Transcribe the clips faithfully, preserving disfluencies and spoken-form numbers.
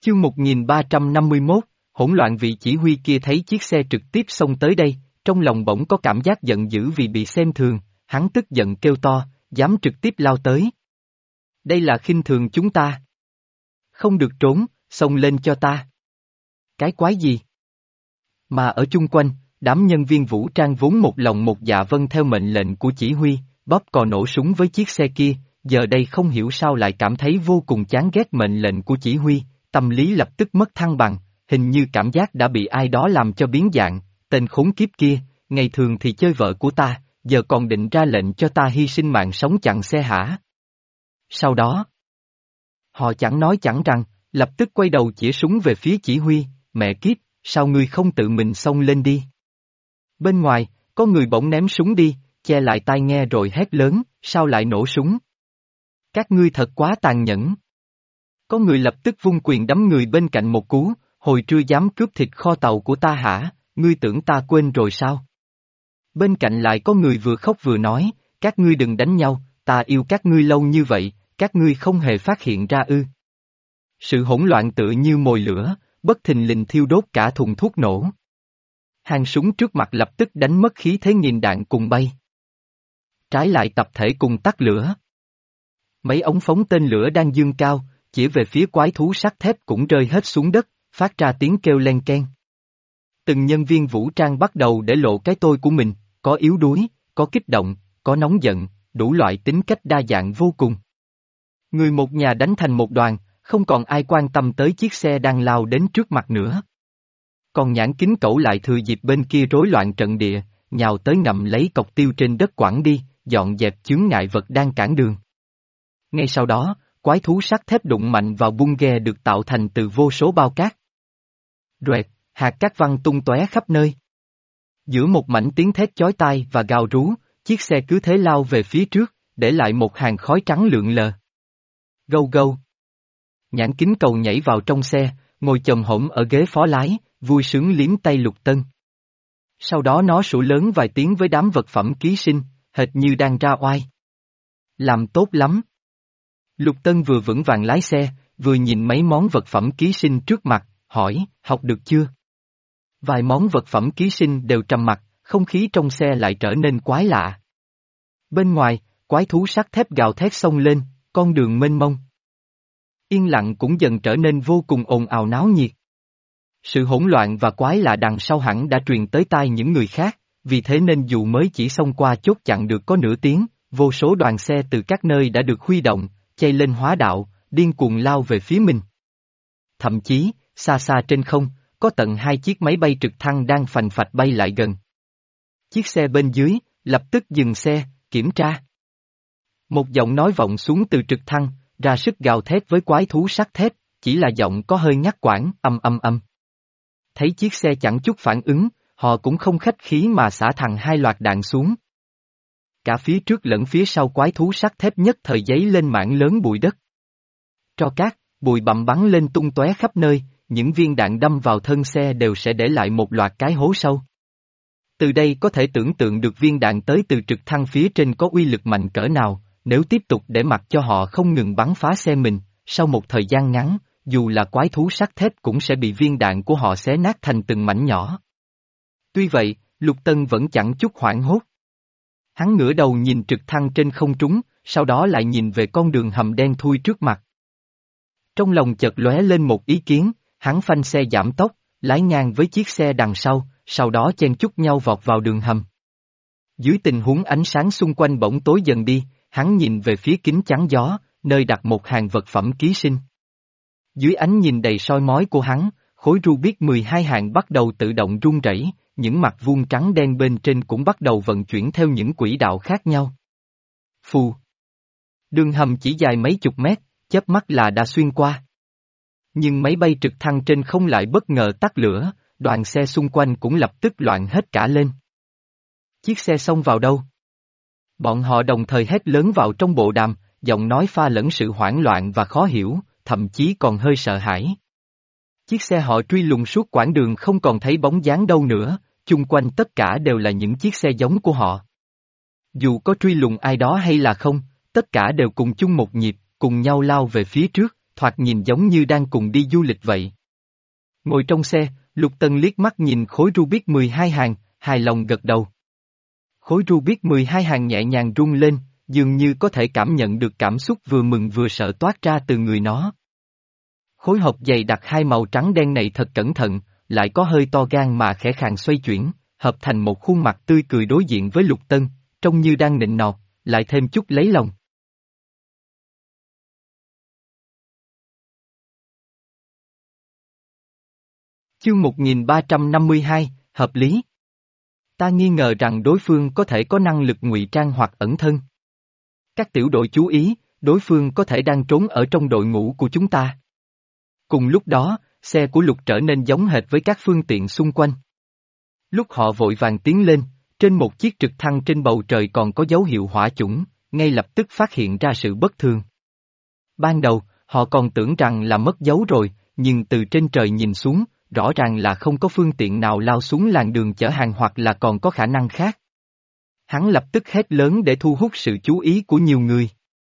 Chương một nghìn ba trăm năm mươi mốt, hỗn loạn. Vị chỉ huy kia thấy chiếc xe trực tiếp xông tới đây, trong lòng bỗng có cảm giác giận dữ vì bị xem thường, hắn tức giận kêu to, dám trực tiếp lao tới. Đây là khinh thường chúng ta. Không được trốn, xông lên cho ta. Cái quái gì? Mà ở chung quanh, đám nhân viên vũ trang vốn một lòng một dạ vâng theo mệnh lệnh của chỉ huy, bóp cò nổ súng với chiếc xe kia, giờ đây không hiểu sao lại cảm thấy vô cùng chán ghét mệnh lệnh của chỉ huy, tâm lý lập tức mất thăng bằng, hình như cảm giác đã bị ai đó làm cho biến dạng, tên khốn kiếp kia, ngày thường thì chơi vợ của ta, giờ còn định ra lệnh cho ta hy sinh mạng sống chặn xe hả? Sau đó, họ chẳng nói chẳng rằng, lập tức quay đầu chĩa súng về phía chỉ huy, mẹ kiếp, sao ngươi không tự mình xông lên đi? Bên ngoài, có người bỗng ném súng đi, che lại tai nghe rồi hét lớn, sao lại nổ súng? Các ngươi thật quá tàn nhẫn. Có người lập tức vung quyền đấm người bên cạnh một cú, hồi trưa dám cướp thịt kho tàu của ta hả, ngươi tưởng ta quên rồi sao? Bên cạnh lại có người vừa khóc vừa nói, các ngươi đừng đánh nhau, ta yêu các ngươi lâu như vậy, các ngươi không hề phát hiện ra ư. Sự hỗn loạn tựa như mồi lửa, bất thình lình thiêu đốt cả thùng thuốc nổ. Hàng súng trước mặt lập tức đánh mất khí thế, nghìn đạn cùng bay. Trái lại tập thể cùng tắt lửa. Mấy ống phóng tên lửa đang dương cao, chỉ về phía quái thú sắt thép cũng rơi hết xuống đất, phát ra tiếng kêu len keng. Từng nhân viên vũ trang bắt đầu để lộ cái tôi của mình, có yếu đuối, có kích động, có nóng giận, đủ loại tính cách đa dạng vô cùng. Người một nhà đánh thành một đoàn, không còn ai quan tâm tới chiếc xe đang lao đến trước mặt nữa. Còn nhãn kính cẩu lại thừa dịp bên kia rối loạn trận địa, nhào tới ngậm lấy cọc tiêu trên đất quẳng đi, dọn dẹp chướng ngại vật đang cản đường. Ngay sau đó, quái thú sắt thép đụng mạnh vào bung ghe được tạo thành từ vô số bao cát. Roẹt, hạt cát văng tung tóe khắp nơi. Giữa một mảnh tiếng thét chói tai và gào rú, chiếc xe cứ thế lao về phía trước, để lại một hàng khói trắng lượn lờ. Gâu gâu. Nhãn kính cầu nhảy vào trong xe, ngồi chồm hổm ở ghế phó lái, vui sướng liếm tay Lục Tân. Sau đó nó sủa lớn vài tiếng với đám vật phẩm ký sinh, hệt như đang ra oai. Làm tốt lắm. Lục Tân vừa vững vàng lái xe, vừa nhìn mấy món vật phẩm ký sinh trước mặt, hỏi, học được chưa? Vài món vật phẩm ký sinh đều trầm mặc, không khí trong xe lại trở nên quái lạ. Bên ngoài, quái thú sắt thép gào thét xông lên, con đường mênh mông. Yên lặng cũng dần trở nên vô cùng ồn ào náo nhiệt. Sự hỗn loạn và quái lạ đằng sau hẳn đã truyền tới tai những người khác, vì thế nên dù mới chỉ xông qua chốt chặn được có nửa tiếng, vô số đoàn xe từ các nơi đã được huy động, chạy lên hóa đạo, điên cuồng lao về phía mình. Thậm chí, xa xa trên không, có tận hai chiếc máy bay trực thăng đang phành phạch bay lại gần. Chiếc xe bên dưới, lập tức dừng xe, kiểm tra. Một giọng nói vọng xuống từ trực thăng, ra sức gào thét với quái thú sắt thép, chỉ là giọng có hơi ngắt quãng, âm âm âm. Thấy chiếc xe chẳng chút phản ứng, họ cũng không khách khí mà xả thẳng hai loạt đạn xuống. Cả phía trước lẫn phía sau quái thú sắt thép nhất thời giấy lên mảng lớn bụi đất. Tro cát, bụi bặm bắn lên tung tóe khắp nơi, những viên đạn đâm vào thân xe đều sẽ để lại một loạt cái hố sâu. Từ đây có thể tưởng tượng được viên đạn tới từ trực thăng phía trên có uy lực mạnh cỡ nào, nếu tiếp tục để mặc cho họ không ngừng bắn phá xe mình, sau một thời gian ngắn, dù là quái thú sắt thép cũng sẽ bị viên đạn của họ xé nát thành từng mảnh nhỏ. Tuy vậy, Lục Tân vẫn chẳng chút hoảng hốt. Hắn ngửa đầu nhìn trực thăng trên không trung, sau đó lại nhìn về con đường hầm đen thui trước mặt. Trong lòng chợt lóe lên một ý kiến, hắn phanh xe giảm tốc, lái ngang với chiếc xe đằng sau, sau đó chen chúc nhau vọt vào đường hầm. Dưới tình huống ánh sáng xung quanh bỗng tối dần đi, hắn nhìn về phía kính chắn gió, nơi đặt một hàng vật phẩm ký sinh. Dưới ánh nhìn đầy soi mói của hắn, khối Rubik mười hai hạng bắt đầu tự động rung rẩy, những mặt vuông trắng đen bên trên cũng bắt đầu vận chuyển theo những quỹ đạo khác nhau. Phù. Đường hầm chỉ dài mấy chục mét, chớp mắt là đã xuyên qua. Nhưng máy bay trực thăng trên không lại bất ngờ tắt lửa, đoàn xe xung quanh cũng lập tức loạn hết cả lên. Chiếc xe xông vào đâu? Bọn họ đồng thời hét lớn vào trong bộ đàm, giọng nói pha lẫn sự hoảng loạn và khó hiểu, thậm chí còn hơi sợ hãi. Chiếc xe họ truy lùng suốt quãng đường không còn thấy bóng dáng đâu nữa, chung quanh tất cả đều là những chiếc xe giống của họ. Dù có truy lùng ai đó hay là không, tất cả đều cùng chung một nhịp, cùng nhau lao về phía trước, thoạt nhìn giống như đang cùng đi du lịch vậy. Ngồi trong xe, Lục Tân liếc mắt nhìn khối Rubik mười hai hàng, hài lòng gật đầu. Khối Rubik mười hai hàng nhẹ nhàng rung lên, dường như có thể cảm nhận được cảm xúc vừa mừng vừa sợ toát ra từ người nó. Khối hộp dày đặt hai màu trắng đen này thật cẩn thận, lại có hơi to gan mà khẽ khàng xoay chuyển, hợp thành một khuôn mặt tươi cười đối diện với Lục Tân, trông như đang nịnh nọt, lại thêm chút lấy lòng. Chương một nghìn ba trăm năm mươi hai, hợp lý. Ta nghi ngờ rằng đối phương có thể có năng lực ngụy trang hoặc ẩn thân. Các tiểu đội chú ý, đối phương có thể đang trốn ở trong đội ngũ của chúng ta. Cùng lúc đó, xe của Lục trở nên giống hệt với các phương tiện xung quanh. Lúc họ vội vàng tiến lên, trên một chiếc trực thăng trên bầu trời còn có dấu hiệu hỏa chủng, ngay lập tức phát hiện ra sự bất thường. Ban đầu, họ còn tưởng rằng là mất dấu rồi, nhưng từ trên trời nhìn xuống, rõ ràng là không có phương tiện nào lao xuống làn đường chở hàng hoặc là còn có khả năng khác. Hắn lập tức hét lớn để thu hút sự chú ý của nhiều người.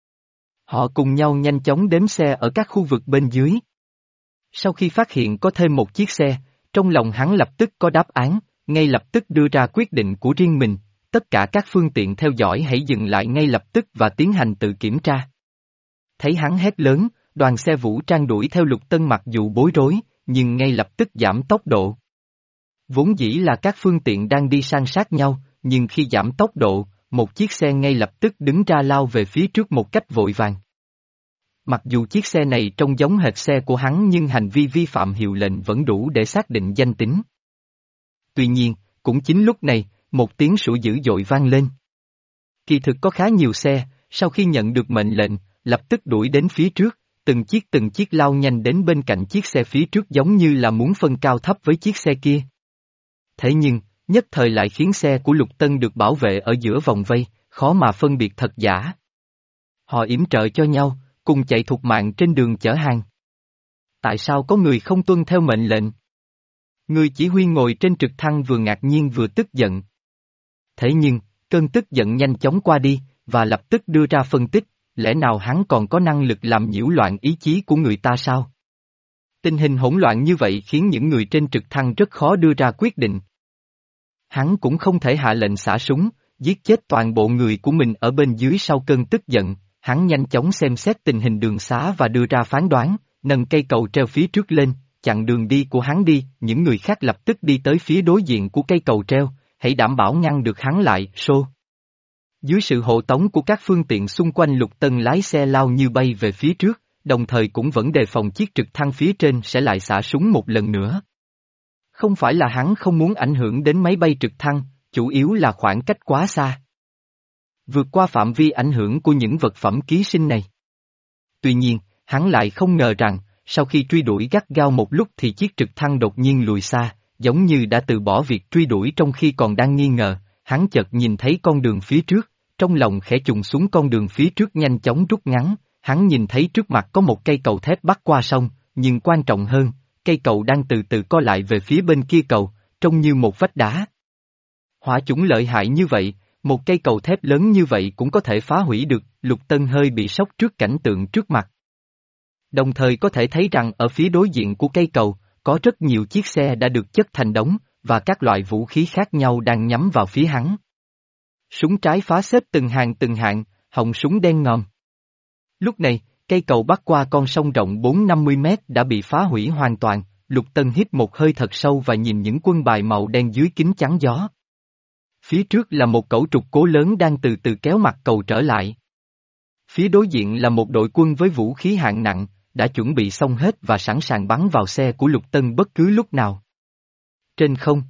Họ cùng nhau nhanh chóng đếm xe ở các khu vực bên dưới. Sau khi phát hiện có thêm một chiếc xe, trong lòng hắn lập tức có đáp án, ngay lập tức đưa ra quyết định của riêng mình, tất cả các phương tiện theo dõi hãy dừng lại ngay lập tức và tiến hành tự kiểm tra. Thấy hắn hét lớn, đoàn xe vũ trang đuổi theo Lục Tân mặc dù bối rối, nhưng ngay lập tức giảm tốc độ. Vốn dĩ là các phương tiện đang đi san sát nhau, nhưng khi giảm tốc độ, một chiếc xe ngay lập tức đứng ra lao về phía trước một cách vội vàng. Mặc dù chiếc xe này trông giống hệt xe của hắn nhưng hành vi vi phạm hiệu lệnh vẫn đủ để xác định danh tính. Tuy nhiên, cũng chính lúc này, một tiếng sủa dữ dội vang lên. Kỳ thực có khá nhiều xe, sau khi nhận được mệnh lệnh, lập tức đuổi đến phía trước, từng chiếc từng chiếc lao nhanh đến bên cạnh chiếc xe phía trước giống như là muốn phân cao thấp với chiếc xe kia. Thế nhưng, nhất thời lại khiến xe của Lục Tân được bảo vệ ở giữa vòng vây, khó mà phân biệt thật giả. Họ yểm trợ cho nhau, cùng chạy thục mạng trên đường chở hàng. Tại sao có người không tuân theo mệnh lệnh? Người chỉ huy ngồi trên trực thăng vừa ngạc nhiên vừa tức giận. Thế nhưng, cơn tức giận nhanh chóng qua đi, và lập tức đưa ra phân tích, lẽ nào hắn còn có năng lực làm nhiễu loạn ý chí của người ta sao? Tình hình hỗn loạn như vậy khiến những người trên trực thăng rất khó đưa ra quyết định. Hắn cũng không thể hạ lệnh xả súng, giết chết toàn bộ người của mình ở bên dưới sau cơn tức giận, hắn nhanh chóng xem xét tình hình đường xá và đưa ra phán đoán, nâng cây cầu treo phía trước lên, chặn đường đi của hắn đi, những người khác lập tức đi tới phía đối diện của cây cầu treo, hãy đảm bảo ngăn được hắn lại, xô. Dưới sự hộ tống của các phương tiện xung quanh Lục Tân lái xe lao như bay về phía trước, đồng thời cũng vẫn đề phòng chiếc trực thăng phía trên sẽ lại xả súng một lần nữa. Không phải là hắn không muốn ảnh hưởng đến máy bay trực thăng, chủ yếu là khoảng cách quá xa. Vượt qua phạm vi ảnh hưởng của những vật phẩm ký sinh này. Tuy nhiên, hắn lại không ngờ rằng, sau khi truy đuổi gắt gao một lúc thì chiếc trực thăng đột nhiên lùi xa, giống như đã từ bỏ việc truy đuổi trong khi còn đang nghi ngờ, hắn chợt nhìn thấy con đường phía trước, trong lòng khẽ trùng xuống con đường phía trước nhanh chóng rút ngắn, hắn nhìn thấy trước mặt có một cây cầu thép bắc qua sông, nhưng quan trọng hơn, cây cầu đang từ từ co lại về phía bên kia cầu, trông như một vách đá. Hỏa chủng lợi hại như vậy, một cây cầu thép lớn như vậy cũng có thể phá hủy được, Lục Tân hơi bị sốc trước cảnh tượng trước mặt. Đồng thời có thể thấy rằng ở phía đối diện của cây cầu, có rất nhiều chiếc xe đã được chất thành đống, và các loại vũ khí khác nhau đang nhắm vào phía hắn. Súng trái phá xếp từng hàng từng hạng, họng súng đen ngòm. Lúc này, cây cầu bắc qua con sông rộng bốn năm mươi mét đã bị phá hủy hoàn toàn, Lục Tân hít một hơi thật sâu và nhìn những quân bài màu đen dưới kính chắn gió. Phía trước là một cẩu trục cố lớn đang từ từ kéo mặt cầu trở lại. Phía đối diện là một đội quân với vũ khí hạng nặng, đã chuẩn bị xong hết và sẵn sàng bắn vào xe của Lục Tân bất cứ lúc nào. Trên không,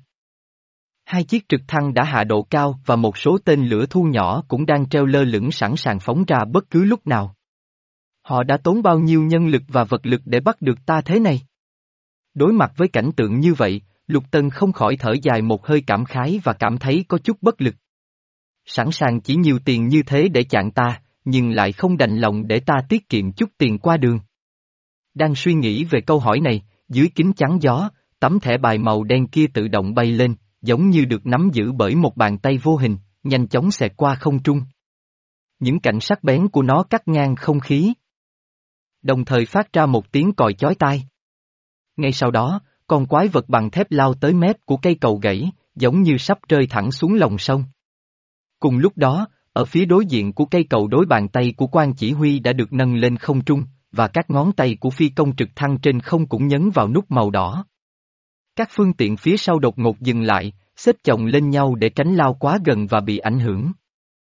hai chiếc trực thăng đã hạ độ cao và một số tên lửa thu nhỏ cũng đang treo lơ lửng sẵn sàng phóng ra bất cứ lúc nào. Họ đã tốn bao nhiêu nhân lực và vật lực để bắt được ta thế này? Đối mặt với cảnh tượng như vậy, Lục Tân không khỏi thở dài một hơi cảm khái và cảm thấy có chút bất lực. Sẵn sàng chỉ nhiều tiền như thế để chặn ta, nhưng lại không đành lòng để ta tiết kiệm chút tiền qua đường. Đang suy nghĩ về câu hỏi này, dưới kính chắn gió, tấm thẻ bài màu đen kia tự động bay lên, giống như được nắm giữ bởi một bàn tay vô hình, nhanh chóng xẹt qua không trung. Những cạnh sắc bén của nó cắt ngang không khí. đồng thời phát ra một tiếng còi chói tai. Ngay sau đó, con quái vật bằng thép lao tới mép của cây cầu gãy, giống như sắp rơi thẳng xuống lòng sông. Cùng lúc đó, ở phía đối diện của cây cầu đối bàn tay của quan chỉ huy đã được nâng lên không trung, và các ngón tay của phi công trực thăng trên không cũng nhấn vào nút màu đỏ. Các phương tiện phía sau đột ngột dừng lại, xếp chồng lên nhau để tránh lao quá gần và bị ảnh hưởng.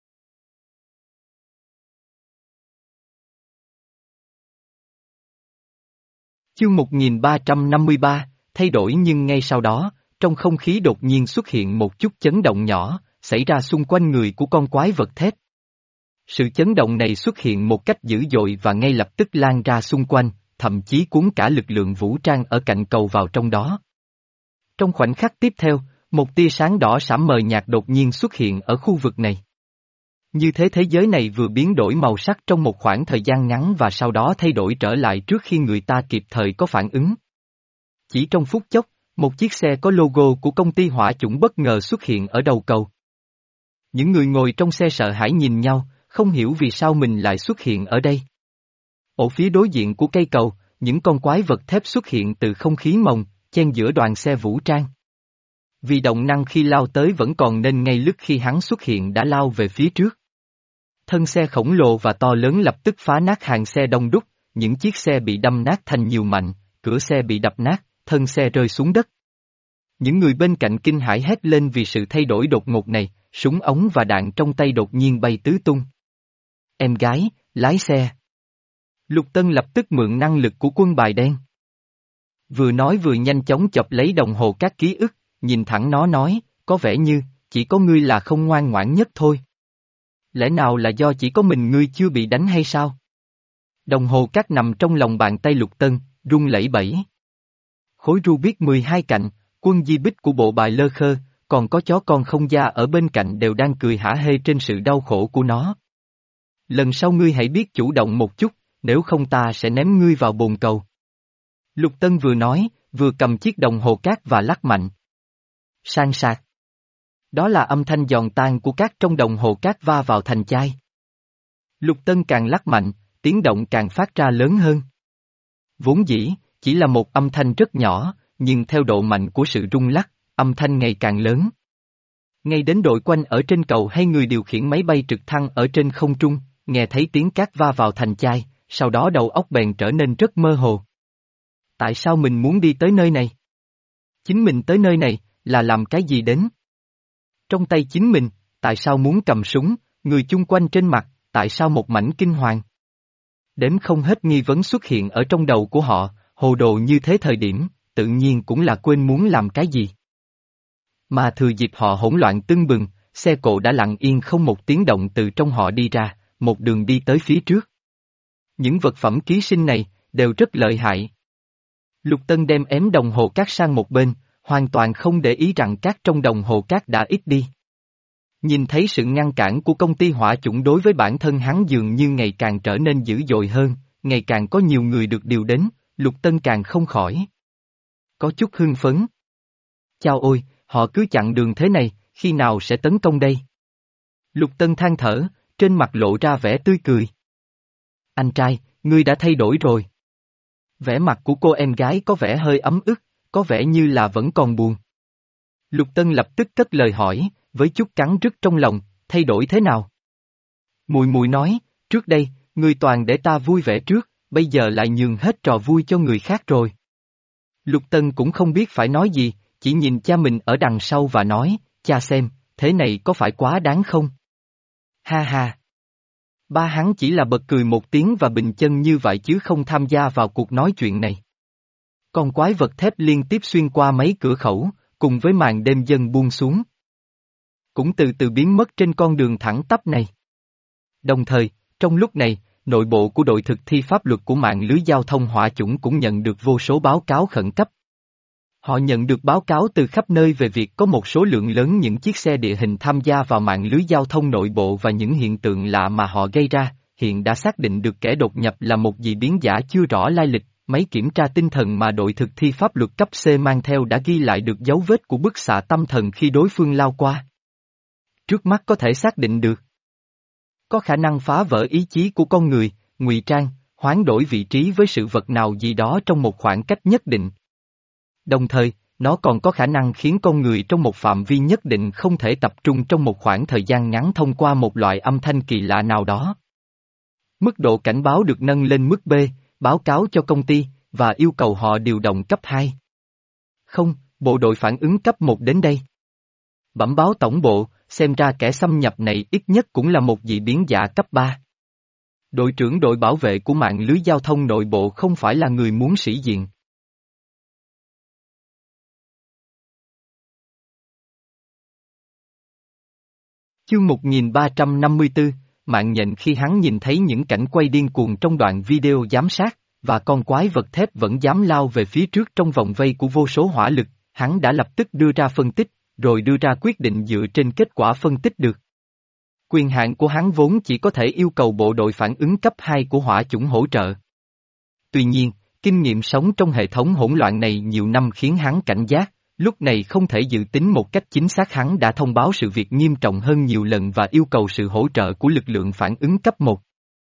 Chương một nghìn ba trăm năm mươi ba, thay đổi nhưng ngay sau đó, trong không khí đột nhiên xuất hiện một chút chấn động nhỏ, xảy ra xung quanh người của con quái vật thép. Sự chấn động này xuất hiện một cách dữ dội và ngay lập tức lan ra xung quanh, thậm chí cuốn cả lực lượng vũ trang ở cạnh cầu vào trong đó. Trong khoảnh khắc tiếp theo, một tia sáng đỏ sẫm mờ nhạt đột nhiên xuất hiện ở khu vực này. Như thế thế giới này vừa biến đổi màu sắc trong một khoảng thời gian ngắn và sau đó thay đổi trở lại trước khi người ta kịp thời có phản ứng. Chỉ trong phút chốc, một chiếc xe có logo của công ty hỏa chủng bất ngờ xuất hiện ở đầu cầu. Những người ngồi trong xe sợ hãi nhìn nhau, không hiểu vì sao mình lại xuất hiện ở đây. Ở phía đối diện của cây cầu, những con quái vật thép xuất hiện từ không khí mông, chen giữa đoàn xe vũ trang. Vì động năng khi lao tới vẫn còn nên ngay lúc khi hắn xuất hiện đã lao về phía trước. Thân xe khổng lồ và to lớn lập tức phá nát hàng xe đông đúc, những chiếc xe bị đâm nát thành nhiều mảnh, cửa xe bị đập nát, thân xe rơi xuống đất. Những người bên cạnh kinh hãi hét lên vì sự thay đổi đột ngột này, súng ống và đạn trong tay đột nhiên bay tứ tung. Em gái, lái xe. Lục Tân lập tức mượn năng lực của quân bài đen. Vừa nói vừa nhanh chóng chộp lấy đồng hồ các ký ức, nhìn thẳng nó nói, có vẻ như, chỉ có ngươi là không ngoan ngoãn nhất thôi. Lẽ nào là do chỉ có mình ngươi chưa bị đánh hay sao? Đồng hồ cát nằm trong lòng bàn tay Lục Tân, rung lẩy bẩy. Khối Rubik mười hai cạnh, quân di bích của bộ bài lơ khơ, còn có chó con không da ở bên cạnh đều đang cười hả hê trên sự đau khổ của nó. Lần sau ngươi hãy biết chủ động một chút, nếu không ta sẽ ném ngươi vào bồn cầu. Lục Tân vừa nói, vừa cầm chiếc đồng hồ cát và lắc mạnh. Sang sạc. Đó là âm thanh giòn tan của cát trong đồng hồ cát va vào thành chai. Lục Tân càng lắc mạnh, tiếng động càng phát ra lớn hơn. Vốn dĩ, chỉ là một âm thanh rất nhỏ, nhưng theo độ mạnh của sự rung lắc, âm thanh ngày càng lớn. Ngay đến đội quanh ở trên cầu hay người điều khiển máy bay trực thăng ở trên không trung, nghe thấy tiếng cát va vào thành chai, sau đó đầu óc bèn trở nên rất mơ hồ. Tại sao mình muốn đi tới nơi này? Chính mình tới nơi này, là làm cái gì đến? Trong tay chính mình, tại sao muốn cầm súng, người chung quanh trên mặt, tại sao một mảnh kinh hoàng? Đếm không hết nghi vấn xuất hiện ở trong đầu của họ, hồ đồ như thế thời điểm, tự nhiên cũng là quên muốn làm cái gì. Mà thừa dịp họ hỗn loạn tưng bừng, xe cộ đã lặng yên không một tiếng động từ trong họ đi ra, một đường đi tới phía trước. Những vật phẩm ký sinh này, đều rất lợi hại. Lục Tân đem ém đồng hồ cát sang một bên, hoàn toàn không để ý rằng cát trong đồng hồ cát đã ít đi. Nhìn thấy sự ngăn cản của công ty hỏa chủng đối với bản thân hắn dường như ngày càng trở nên dữ dội hơn, ngày càng có nhiều người được điều đến, Lục Tân càng không khỏi. Có chút hưng phấn. Chao ôi, họ cứ chặn đường thế này, khi nào sẽ tấn công đây? Lục Tân than thở, trên mặt lộ ra vẻ tươi cười. Anh trai, ngươi đã thay đổi rồi. Vẻ mặt của cô em gái có vẻ hơi ấm ức, có vẻ như là vẫn còn buồn. Lục Tân lập tức cất lời hỏi, với chút cắn rứt trong lòng, thay đổi thế nào? Mùi mùi nói, trước đây, ngươi toàn để ta vui vẻ trước, bây giờ lại nhường hết trò vui cho người khác rồi. Lục Tân cũng không biết phải nói gì, chỉ nhìn cha mình ở đằng sau và nói, cha xem, thế này có phải quá đáng không? Ha ha! Ba hắn chỉ là bật cười một tiếng và bình chân như vậy chứ không tham gia vào cuộc nói chuyện này. Con quái vật thép liên tiếp xuyên qua mấy cửa khẩu, cùng với màn đêm dần buông xuống. Cũng từ từ biến mất trên con đường thẳng tắp này. Đồng thời, trong lúc này, nội bộ của đội thực thi pháp luật của mạng lưới giao thông hỏa chủng cũng nhận được vô số báo cáo khẩn cấp. Họ nhận được báo cáo từ khắp nơi về việc có một số lượng lớn những chiếc xe địa hình tham gia vào mạng lưới giao thông nội bộ và những hiện tượng lạ mà họ gây ra, hiện đã xác định được kẻ đột nhập là một dị biến giả chưa rõ lai lịch. Máy kiểm tra tinh thần mà đội thực thi pháp luật cấp C mang theo đã ghi lại được dấu vết của bức xạ tâm thần khi đối phương lao qua. Trước mắt có thể xác định được. Có khả năng phá vỡ ý chí của con người, ngụy trang, hoán đổi vị trí với sự vật nào gì đó trong một khoảng cách nhất định. Đồng thời, nó còn có khả năng khiến con người trong một phạm vi nhất định không thể tập trung trong một khoảng thời gian ngắn thông qua một loại âm thanh kỳ lạ nào đó. Mức độ cảnh báo được nâng lên mức B, báo cáo cho công ty, và yêu cầu họ điều động cấp hai. Không, bộ đội phản ứng cấp một đến đây. Bẩm báo tổng bộ, xem ra kẻ xâm nhập này ít nhất cũng là một dị biến giả cấp ba. Đội trưởng đội bảo vệ của mạng lưới giao thông nội bộ không phải là người muốn sĩ diện. Chương một nghìn ba trăm năm mươi tư, mạng nhện khi hắn nhìn thấy những cảnh quay điên cuồng trong đoạn video giám sát, và con quái vật thép vẫn dám lao về phía trước trong vòng vây của vô số hỏa lực, hắn đã lập tức đưa ra phân tích, rồi đưa ra quyết định dựa trên kết quả phân tích được. Quyền hạn của hắn vốn chỉ có thể yêu cầu bộ đội phản ứng cấp hai của hỏa chủng hỗ trợ. Tuy nhiên, kinh nghiệm sống trong hệ thống hỗn loạn này nhiều năm khiến hắn cảnh giác, lúc này không thể dự tính một cách chính xác, hắn đã thông báo sự việc nghiêm trọng hơn nhiều lần và yêu cầu sự hỗ trợ của lực lượng phản ứng cấp một.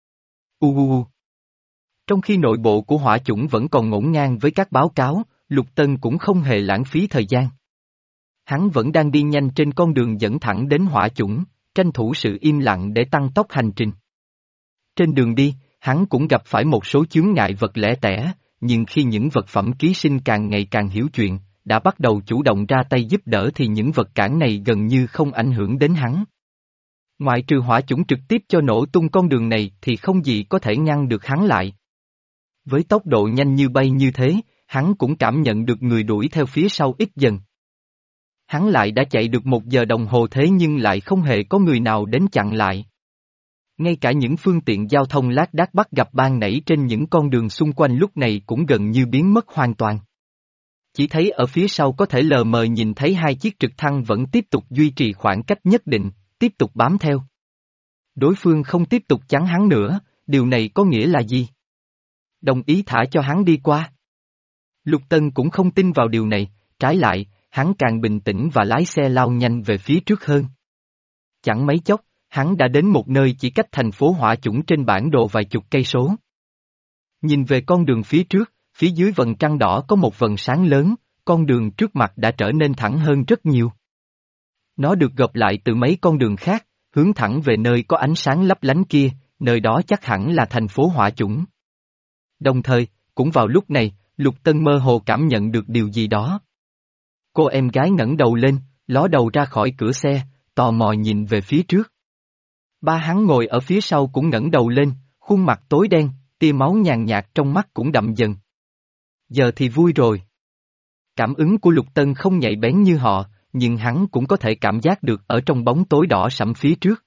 Uuuu. Trong khi nội bộ của hỏa chủng vẫn còn ngổn ngang với các báo cáo, Lục Tân cũng không hề lãng phí thời gian. Hắn vẫn đang đi nhanh trên con đường dẫn thẳng đến hỏa chủng, tranh thủ sự im lặng để tăng tốc hành trình. Trên đường đi, hắn cũng gặp phải một số chướng ngại vật lẻ tẻ, nhưng khi những vật phẩm ký sinh càng ngày càng hiểu chuyện, đã bắt đầu chủ động ra tay giúp đỡ thì những vật cản này gần như không ảnh hưởng đến hắn. Ngoại trừ hỏa chủng trực tiếp cho nổ tung con đường này thì không gì có thể ngăn được hắn lại. Với tốc độ nhanh như bay như thế, hắn cũng cảm nhận được người đuổi theo phía sau ít dần. Hắn lại đã chạy được một giờ đồng hồ thế nhưng lại không hề có người nào đến chặn lại. Ngay cả những phương tiện giao thông lác đác bắt gặp ban nãy trên những con đường xung quanh lúc này cũng gần như biến mất hoàn toàn. Chỉ thấy ở phía sau có thể lờ mờ nhìn thấy hai chiếc trực thăng vẫn tiếp tục duy trì khoảng cách nhất định, tiếp tục bám theo. Đối phương không tiếp tục chắn hắn nữa, điều này có nghĩa là gì? Đồng ý thả cho hắn đi qua. Lục Tân cũng không tin vào điều này, trái lại, hắn càng bình tĩnh và lái xe lao nhanh về phía trước hơn. Chẳng mấy chốc, hắn đã đến một nơi chỉ cách thành phố hỏa chủng trên bản đồ vài chục cây số. Nhìn về con đường phía trước, phía dưới vầng trăng đỏ có một vầng sáng lớn, con đường trước mặt đã trở nên thẳng hơn rất nhiều. Nó được gộp lại từ mấy con đường khác, hướng thẳng về nơi có ánh sáng lấp lánh kia, nơi đó chắc hẳn là thành phố hỏa chủng. Đồng thời, cũng vào lúc này, Lục Tân mơ hồ cảm nhận được điều gì đó. Cô em gái ngẩng đầu lên, ló đầu ra khỏi cửa xe, tò mò nhìn về phía trước. Ba hắn ngồi ở phía sau cũng ngẩng đầu lên, khuôn mặt tối đen, tia máu nhàn nhạt trong mắt cũng đậm dần. Giờ thì vui rồi. Cảm ứng của Lục Tân không nhạy bén như họ, nhưng hắn cũng có thể cảm giác được ở trong bóng tối đỏ sẫm phía trước.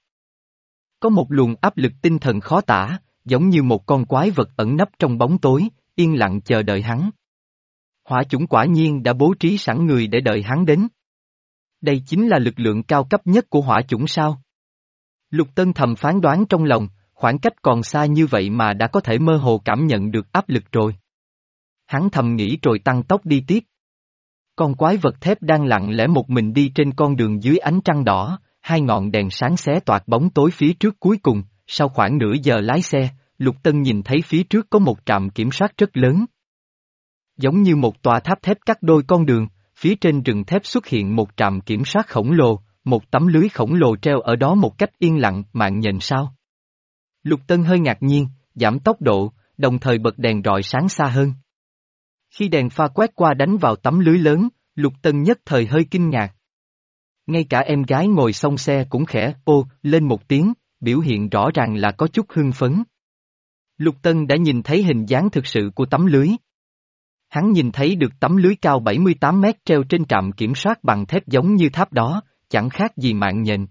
Có một luồng áp lực tinh thần khó tả, giống như một con quái vật ẩn nấp trong bóng tối, yên lặng chờ đợi hắn. Hỏa chủng quả nhiên đã bố trí sẵn người để đợi hắn đến. Đây chính là lực lượng cao cấp nhất của hỏa chủng sao? Lục Tân thầm phán đoán trong lòng, khoảng cách còn xa như vậy mà đã có thể mơ hồ cảm nhận được áp lực rồi. Hắn thầm nghĩ rồi tăng tốc đi tiếp. Con quái vật thép đang lặng lẽ một mình đi trên con đường dưới ánh trăng đỏ, hai ngọn đèn sáng xé toạc bóng tối phía trước cuối cùng, sau khoảng nửa giờ lái xe, Lục Tân nhìn thấy phía trước có một trạm kiểm soát rất lớn. Giống như một tòa tháp thép cắt đôi con đường, phía trên rừng thép xuất hiện một trạm kiểm soát khổng lồ, một tấm lưới khổng lồ treo ở đó một cách yên lặng, mạng nhện sao? Lục Tân hơi ngạc nhiên, giảm tốc độ, đồng thời bật đèn rọi sáng xa hơn. Khi đèn pha quét qua đánh vào tấm lưới lớn, Lục Tân nhất thời hơi kinh ngạc. Ngay cả em gái ngồi sau xe cũng khẽ ô lên một tiếng, biểu hiện rõ ràng là có chút hưng phấn. Lục Tân đã nhìn thấy hình dáng thực sự của tấm lưới. Hắn nhìn thấy được tấm lưới cao bảy mươi tám mét treo trên trạm kiểm soát bằng thép giống như tháp đó, chẳng khác gì mạng nhện.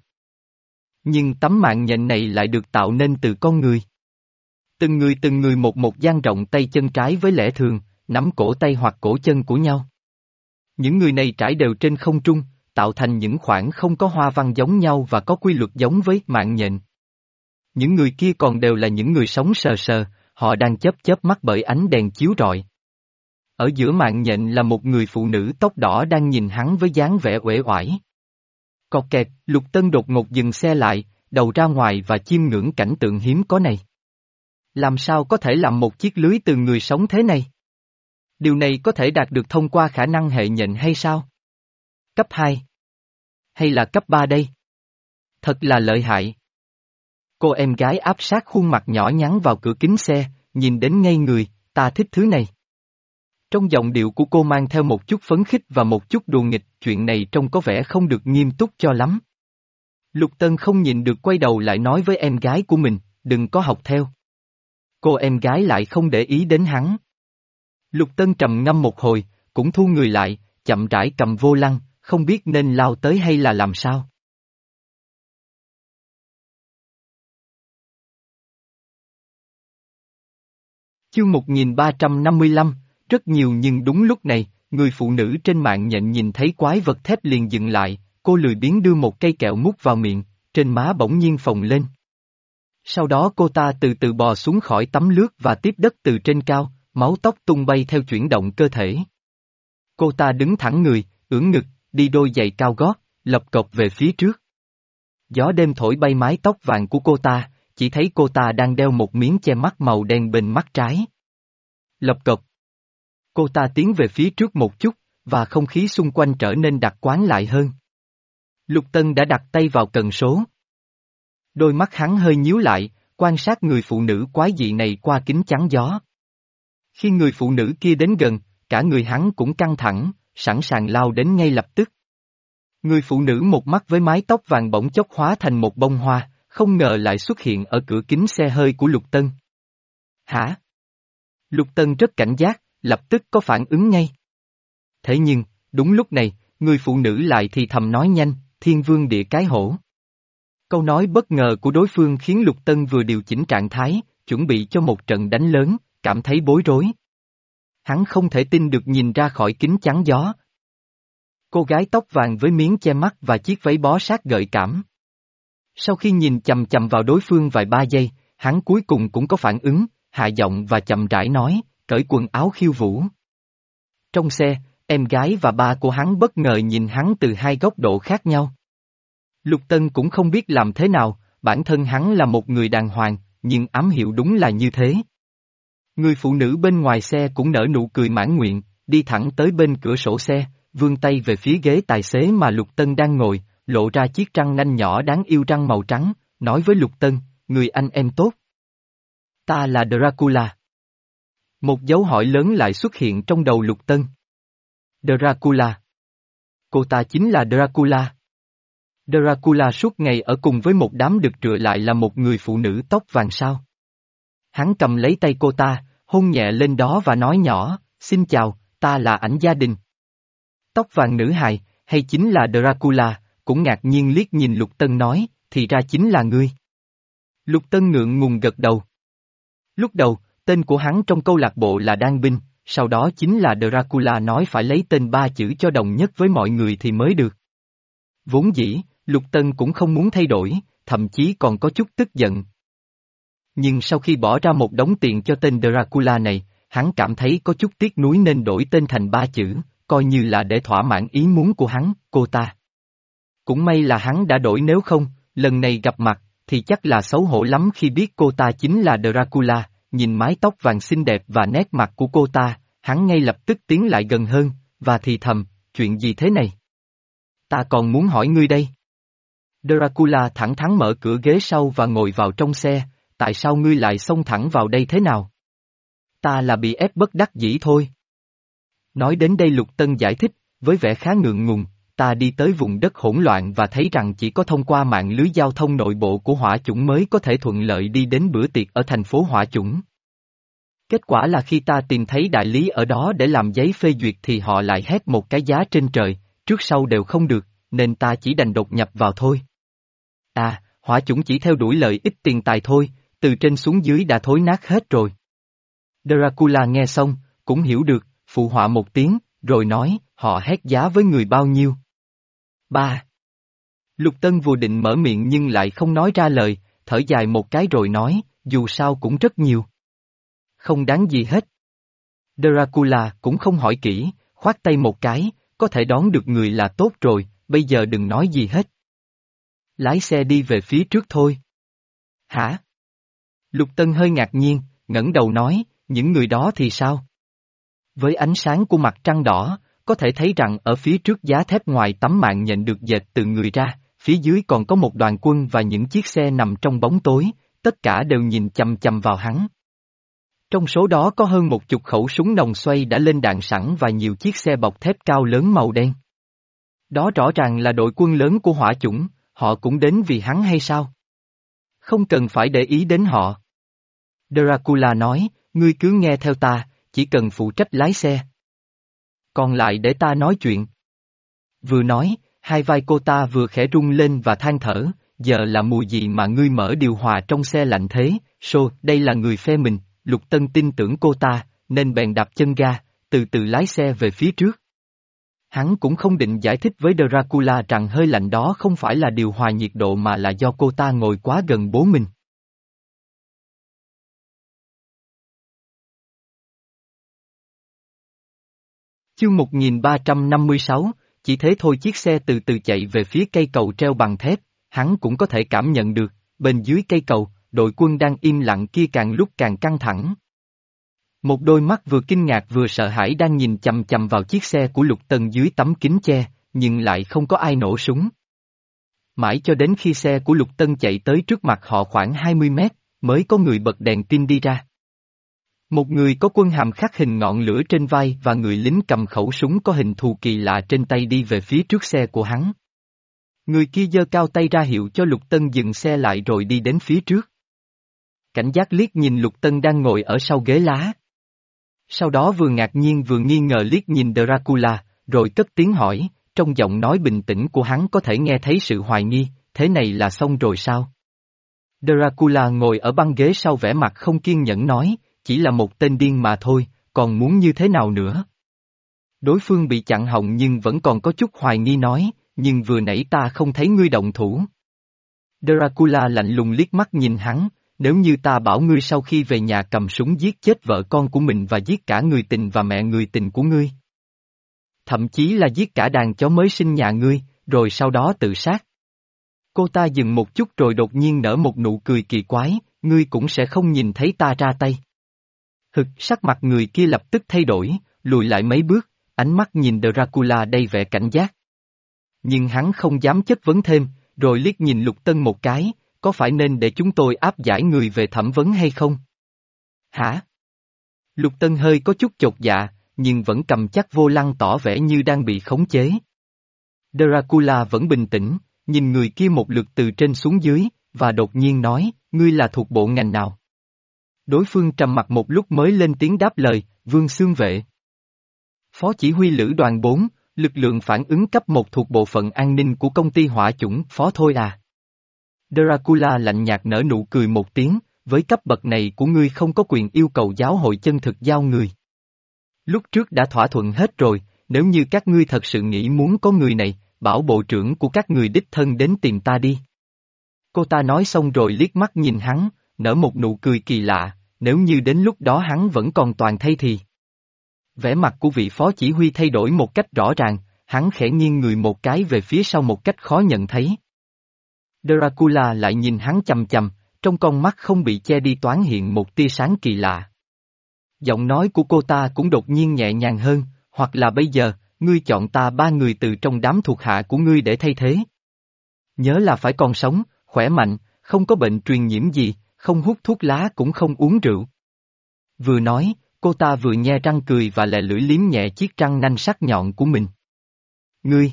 Nhưng tấm mạng nhện này lại được tạo nên từ con người. Từng người từng người một một dang rộng tay chân trái với lẽ thường, nắm cổ tay hoặc cổ chân của nhau. Những người này trải đều trên không trung, tạo thành những khoảng không có hoa văn giống nhau và có quy luật giống với mạng nhện. Những người kia còn đều là những người sống sờ sờ, họ đang chớp chớp mắt bởi ánh đèn chiếu rọi. Ở giữa mạng nhện là một người phụ nữ tóc đỏ đang nhìn hắn với dáng vẻ uể oải. Cọt kẹt, Lục Tân đột ngột dừng xe lại, đầu ra ngoài và chiêm ngưỡng cảnh tượng hiếm có này. Làm sao có thể làm một chiếc lưới từ người sống thế này? Điều này có thể đạt được thông qua khả năng hệ nhện hay sao? Cấp hai. Hay là cấp ba đây? Thật là lợi hại. Cô em gái áp sát khuôn mặt nhỏ nhắn vào cửa kính xe, nhìn đến ngây người, ta thích thứ này. Trong giọng điệu của cô mang theo một chút phấn khích và một chút đùa nghịch, chuyện này trông có vẻ không được nghiêm túc cho lắm. Lục Tân không nhìn được quay đầu lại nói với em gái của mình, đừng có học theo. Cô em gái lại không để ý đến hắn. Lục Tân trầm ngâm một hồi, cũng thu người lại, chậm rãi cầm vô lăng, không biết nên lao tới hay là làm sao. Chương một nghìn ba trăm năm mươi lăm, rất nhiều nhưng đúng lúc này, người phụ nữ trên mạng nhện nhìn thấy quái vật thép liền dừng lại, cô lười biếng đưa một cây kẹo mút vào miệng, trên má bỗng nhiên phồng lên. Sau đó cô ta từ từ bò xuống khỏi tấm lướt và tiếp đất từ trên cao, máu tóc tung bay theo chuyển động cơ thể. Cô ta đứng thẳng người, ưỡn ngực, đi đôi giày cao gót, lập cộc về phía trước. Gió đêm thổi bay mái tóc vàng của cô ta, chỉ thấy cô ta đang đeo một miếng che mắt màu đen bên mắt trái. Lập cộc. Cô ta tiến về phía trước một chút, và không khí xung quanh trở nên đặc quán lại hơn. Lục Tân đã đặt tay vào cần số. Đôi mắt hắn hơi nhíu lại, quan sát người phụ nữ quái dị này qua kính chắn gió. Khi người phụ nữ kia đến gần, cả người hắn cũng căng thẳng, sẵn sàng lao đến ngay lập tức. Người phụ nữ một mắt với mái tóc vàng bỗng chốc hóa thành một bông hoa, không ngờ lại xuất hiện ở cửa kính xe hơi của Lục Tân. Hả? Lục Tân rất cảnh giác, lập tức có phản ứng ngay. Thế nhưng, đúng lúc này, người phụ nữ lại thì thầm nói nhanh, Thiên Vương địa cái hổ. Câu nói bất ngờ của đối phương khiến Lục Tân vừa điều chỉnh trạng thái, chuẩn bị cho một trận đánh lớn, cảm thấy bối rối. Hắn không thể tin được nhìn ra khỏi kính chắn gió. Cô gái tóc vàng với miếng che mắt và chiếc váy bó sát gợi cảm. Sau khi nhìn chầm chầm vào đối phương vài ba giây, hắn cuối cùng cũng có phản ứng, hạ giọng và chậm rãi nói, cởi quần áo khiêu vũ. Trong xe, em gái và ba của hắn bất ngờ nhìn hắn từ hai góc độ khác nhau. Lục Tân cũng không biết làm thế nào, bản thân hắn là một người đàng hoàng, nhưng ám hiệu đúng là như thế. Người phụ nữ bên ngoài xe cũng nở nụ cười mãn nguyện, đi thẳng tới bên cửa sổ xe, vươn tay về phía ghế tài xế mà Lục Tân đang ngồi, lộ ra chiếc răng nanh nhỏ đáng yêu răng màu trắng, nói với Lục Tân, người anh em tốt. Ta là Dracula. Một dấu hỏi lớn lại xuất hiện trong đầu Lục Tân. Dracula. Cô ta chính là Dracula. Dracula suốt ngày ở cùng với một đám đực rựa lại là một người phụ nữ tóc vàng sao. Hắn cầm lấy tay cô ta, hôn nhẹ lên đó và nói nhỏ, xin chào, ta là ảnh gia đình. Tóc vàng nữ hài, hay chính là Dracula, cũng ngạc nhiên liếc nhìn Lục Tân nói, thì ra chính là ngươi. Lục Tân ngượng ngùng gật đầu. Lúc đầu, tên của hắn trong câu lạc bộ là Đan Binh, sau đó chính là Dracula nói phải lấy tên ba chữ cho đồng nhất với mọi người thì mới được. Vốn dĩ, Lục Tân cũng không muốn thay đổi, thậm chí còn có chút tức giận. Nhưng sau khi bỏ ra một đống tiền cho tên Dracula này, hắn cảm thấy có chút tiếc nuối nên đổi tên thành ba chữ, coi như là để thỏa mãn ý muốn của hắn, cô ta. Cũng may là hắn đã đổi, nếu không, lần này gặp mặt, thì chắc là xấu hổ lắm khi biết cô ta chính là Dracula, nhìn mái tóc vàng xinh đẹp và nét mặt của cô ta, hắn ngay lập tức tiến lại gần hơn, và thì thầm, chuyện gì thế này? Ta còn muốn hỏi ngươi đây. Dracula thẳng thắn mở cửa ghế sau và ngồi vào trong xe, tại sao ngươi lại xông thẳng vào đây thế nào? Ta là bị ép bất đắc dĩ thôi. Nói đến đây Lục Tân giải thích, với vẻ khá ngượng ngùng, ta đi tới vùng đất hỗn loạn và thấy rằng chỉ có thông qua mạng lưới giao thông nội bộ của hỏa chủng mới có thể thuận lợi đi đến bữa tiệc ở thành phố hỏa chủng. Kết quả là khi ta tìm thấy đại lý ở đó để làm giấy phê duyệt thì họ lại hét một cái giá trên trời, trước sau đều không được, nên ta chỉ đành đột nhập vào thôi. À, hỏa chủng chỉ theo đuổi lợi ích tiền tài thôi, từ trên xuống dưới đã thối nát hết rồi. Dracula nghe xong, cũng hiểu được, phụ họa một tiếng, rồi nói, họ hét giá với người bao nhiêu? Ba. Lục Tân vừa định mở miệng nhưng lại không nói ra lời, thở dài một cái rồi nói, dù sao cũng rất nhiều. Không đáng gì hết. Dracula cũng không hỏi kỹ, khoát tay một cái, có thể đón được người là tốt rồi, bây giờ đừng nói gì hết. Lái xe đi về phía trước thôi. Hả? Lục Tân hơi ngạc nhiên, ngẩng đầu nói, những người đó thì sao? Với ánh sáng của mặt trăng đỏ, có thể thấy rằng ở phía trước giá thép ngoài tấm màn nhện được dệt từ người ra, phía dưới còn có một đoàn quân và những chiếc xe nằm trong bóng tối, tất cả đều nhìn chằm chằm vào hắn. Trong số đó có hơn một chục khẩu súng nòng xoay đã lên đạn sẵn và nhiều chiếc xe bọc thép cao lớn màu đen. Đó rõ ràng là đội quân lớn của hỏa chủng, họ cũng đến vì hắn hay sao? Không cần phải để ý đến họ. Dracula nói, ngươi cứ nghe theo ta, chỉ cần phụ trách lái xe. Còn lại để ta nói chuyện. Vừa nói, hai vai cô ta vừa khẽ rung lên và than thở, giờ là mùa gì mà ngươi mở điều hòa trong xe lạnh thế, Sô, đây là người phe mình, Lục Tân tin tưởng cô ta, nên bèn đạp chân ga, từ từ lái xe về phía trước. Hắn cũng không định giải thích với Dracula rằng hơi lạnh đó không phải là điều hòa nhiệt độ mà là do cô ta ngồi quá gần bố mình. Chương một nghìn ba trăm năm mươi sáu, chỉ thế thôi chiếc xe từ từ chạy về phía cây cầu treo bằng thép, hắn cũng có thể cảm nhận được, bên dưới cây cầu, đội quân đang im lặng kia càng lúc càng căng thẳng. Một đôi mắt vừa kinh ngạc vừa sợ hãi đang nhìn chằm chằm vào chiếc xe của Lục Tân dưới tấm kính che, nhưng lại không có ai nổ súng. Mãi cho đến khi xe của Lục Tân chạy tới trước mặt họ khoảng hai mươi mét, mới có người bật đèn pin đi ra. Một người có quân hàm khắc hình ngọn lửa trên vai và người lính cầm khẩu súng có hình thù kỳ lạ trên tay đi về phía trước xe của hắn. Người kia giơ cao tay ra hiệu cho Lục Tân dừng xe lại rồi đi đến phía trước. Cảnh giác liếc nhìn Lục Tân đang ngồi ở sau ghế lá. Sau đó vừa ngạc nhiên vừa nghi ngờ liếc nhìn Dracula, rồi cất tiếng hỏi, trong giọng nói bình tĩnh của hắn có thể nghe thấy sự hoài nghi, thế này là xong rồi sao? Dracula ngồi ở băng ghế sau vẻ mặt không kiên nhẫn nói, chỉ là một tên điên mà thôi, còn muốn như thế nào nữa? Đối phương bị chặn họng nhưng vẫn còn có chút hoài nghi nói, nhưng vừa nãy ta không thấy ngươi động thủ. Dracula lạnh lùng liếc mắt nhìn hắn, nếu như ta bảo ngươi sau khi về nhà cầm súng giết chết vợ con của mình và giết cả người tình và mẹ người tình của ngươi. Thậm chí là giết cả đàn chó mới sinh nhà ngươi, rồi sau đó tự sát. Cô ta dừng một chút rồi đột nhiên nở một nụ cười kỳ quái, ngươi cũng sẽ không nhìn thấy ta ra tay. Hực, sắc mặt người kia lập tức thay đổi, lùi lại mấy bước, ánh mắt nhìn Dracula đầy vẻ cảnh giác. Nhưng hắn không dám chất vấn thêm, rồi liếc nhìn Lục Tân một cái, có phải nên để chúng tôi áp giải người về thẩm vấn hay không? Hả? Lục Tân hơi có chút chột dạ, nhưng vẫn cầm chắc vô lăng tỏ vẻ như đang bị khống chế. Dracula vẫn bình tĩnh, nhìn người kia một lượt từ trên xuống dưới, và đột nhiên nói, ngươi là thuộc bộ ngành nào? Đối phương trầm mặt một lúc mới lên tiếng đáp lời, Vương Xương Vệ. Phó chỉ huy lữ đoàn bốn, lực lượng phản ứng cấp một thuộc bộ phận an ninh của công ty hỏa chủng, phó thôi à. Dracula lạnh nhạt nở nụ cười một tiếng, với cấp bậc này của ngươi không có quyền yêu cầu giáo hội chân thực giao người. Lúc trước đã thỏa thuận hết rồi, nếu như các ngươi thật sự nghĩ muốn có người này, bảo bộ trưởng của các người đích thân đến tìm ta đi. Cô ta nói xong rồi liếc mắt nhìn hắn, nở một nụ cười kỳ lạ, nếu như đến lúc đó hắn vẫn còn toàn thây thì. Vẻ mặt của vị phó chỉ huy thay đổi một cách rõ ràng, hắn khẽ nghiêng người một cái về phía sau một cách khó nhận thấy. Dracula lại nhìn hắn chằm chằm, trong con mắt không bị che đi toán hiện một tia sáng kỳ lạ. Giọng nói của cô ta cũng đột nhiên nhẹ nhàng hơn, hoặc là bây giờ, ngươi chọn ta ba người từ trong đám thuộc hạ của ngươi để thay thế. Nhớ là phải còn sống, khỏe mạnh, không có bệnh truyền nhiễm gì, không hút thuốc lá cũng không uống rượu. Vừa nói, cô ta vừa nhe răng cười và lè lưỡi liếm nhẹ chiếc răng nanh sắc nhọn của mình. Ngươi!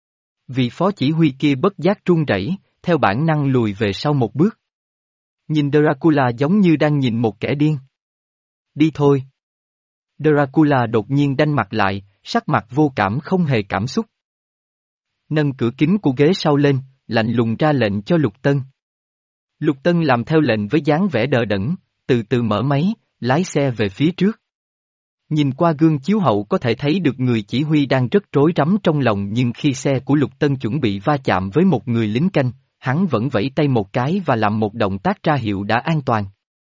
Vị phó chỉ huy kia bất giác run rẩy, theo bản năng lùi về sau một bước. Nhìn Dracula giống như đang nhìn một kẻ điên. Đi thôi. Dracula đột nhiên đanh mặt lại, sắc mặt vô cảm không hề cảm xúc. Nâng cửa kính của ghế sau lên, lạnh lùng ra lệnh cho Lục Tân. Lục Tân làm theo lệnh với dáng vẻ đờ đẫn, từ từ mở máy, lái xe về phía trước. Nhìn qua gương chiếu hậu có thể thấy được người chỉ huy đang rất rối rắm trong lòng, nhưng khi xe của Lục Tân chuẩn bị va chạm với một người lính canh, hắn vẫn vẫy tay một cái và làm một động tác ra hiệu đã an toàn.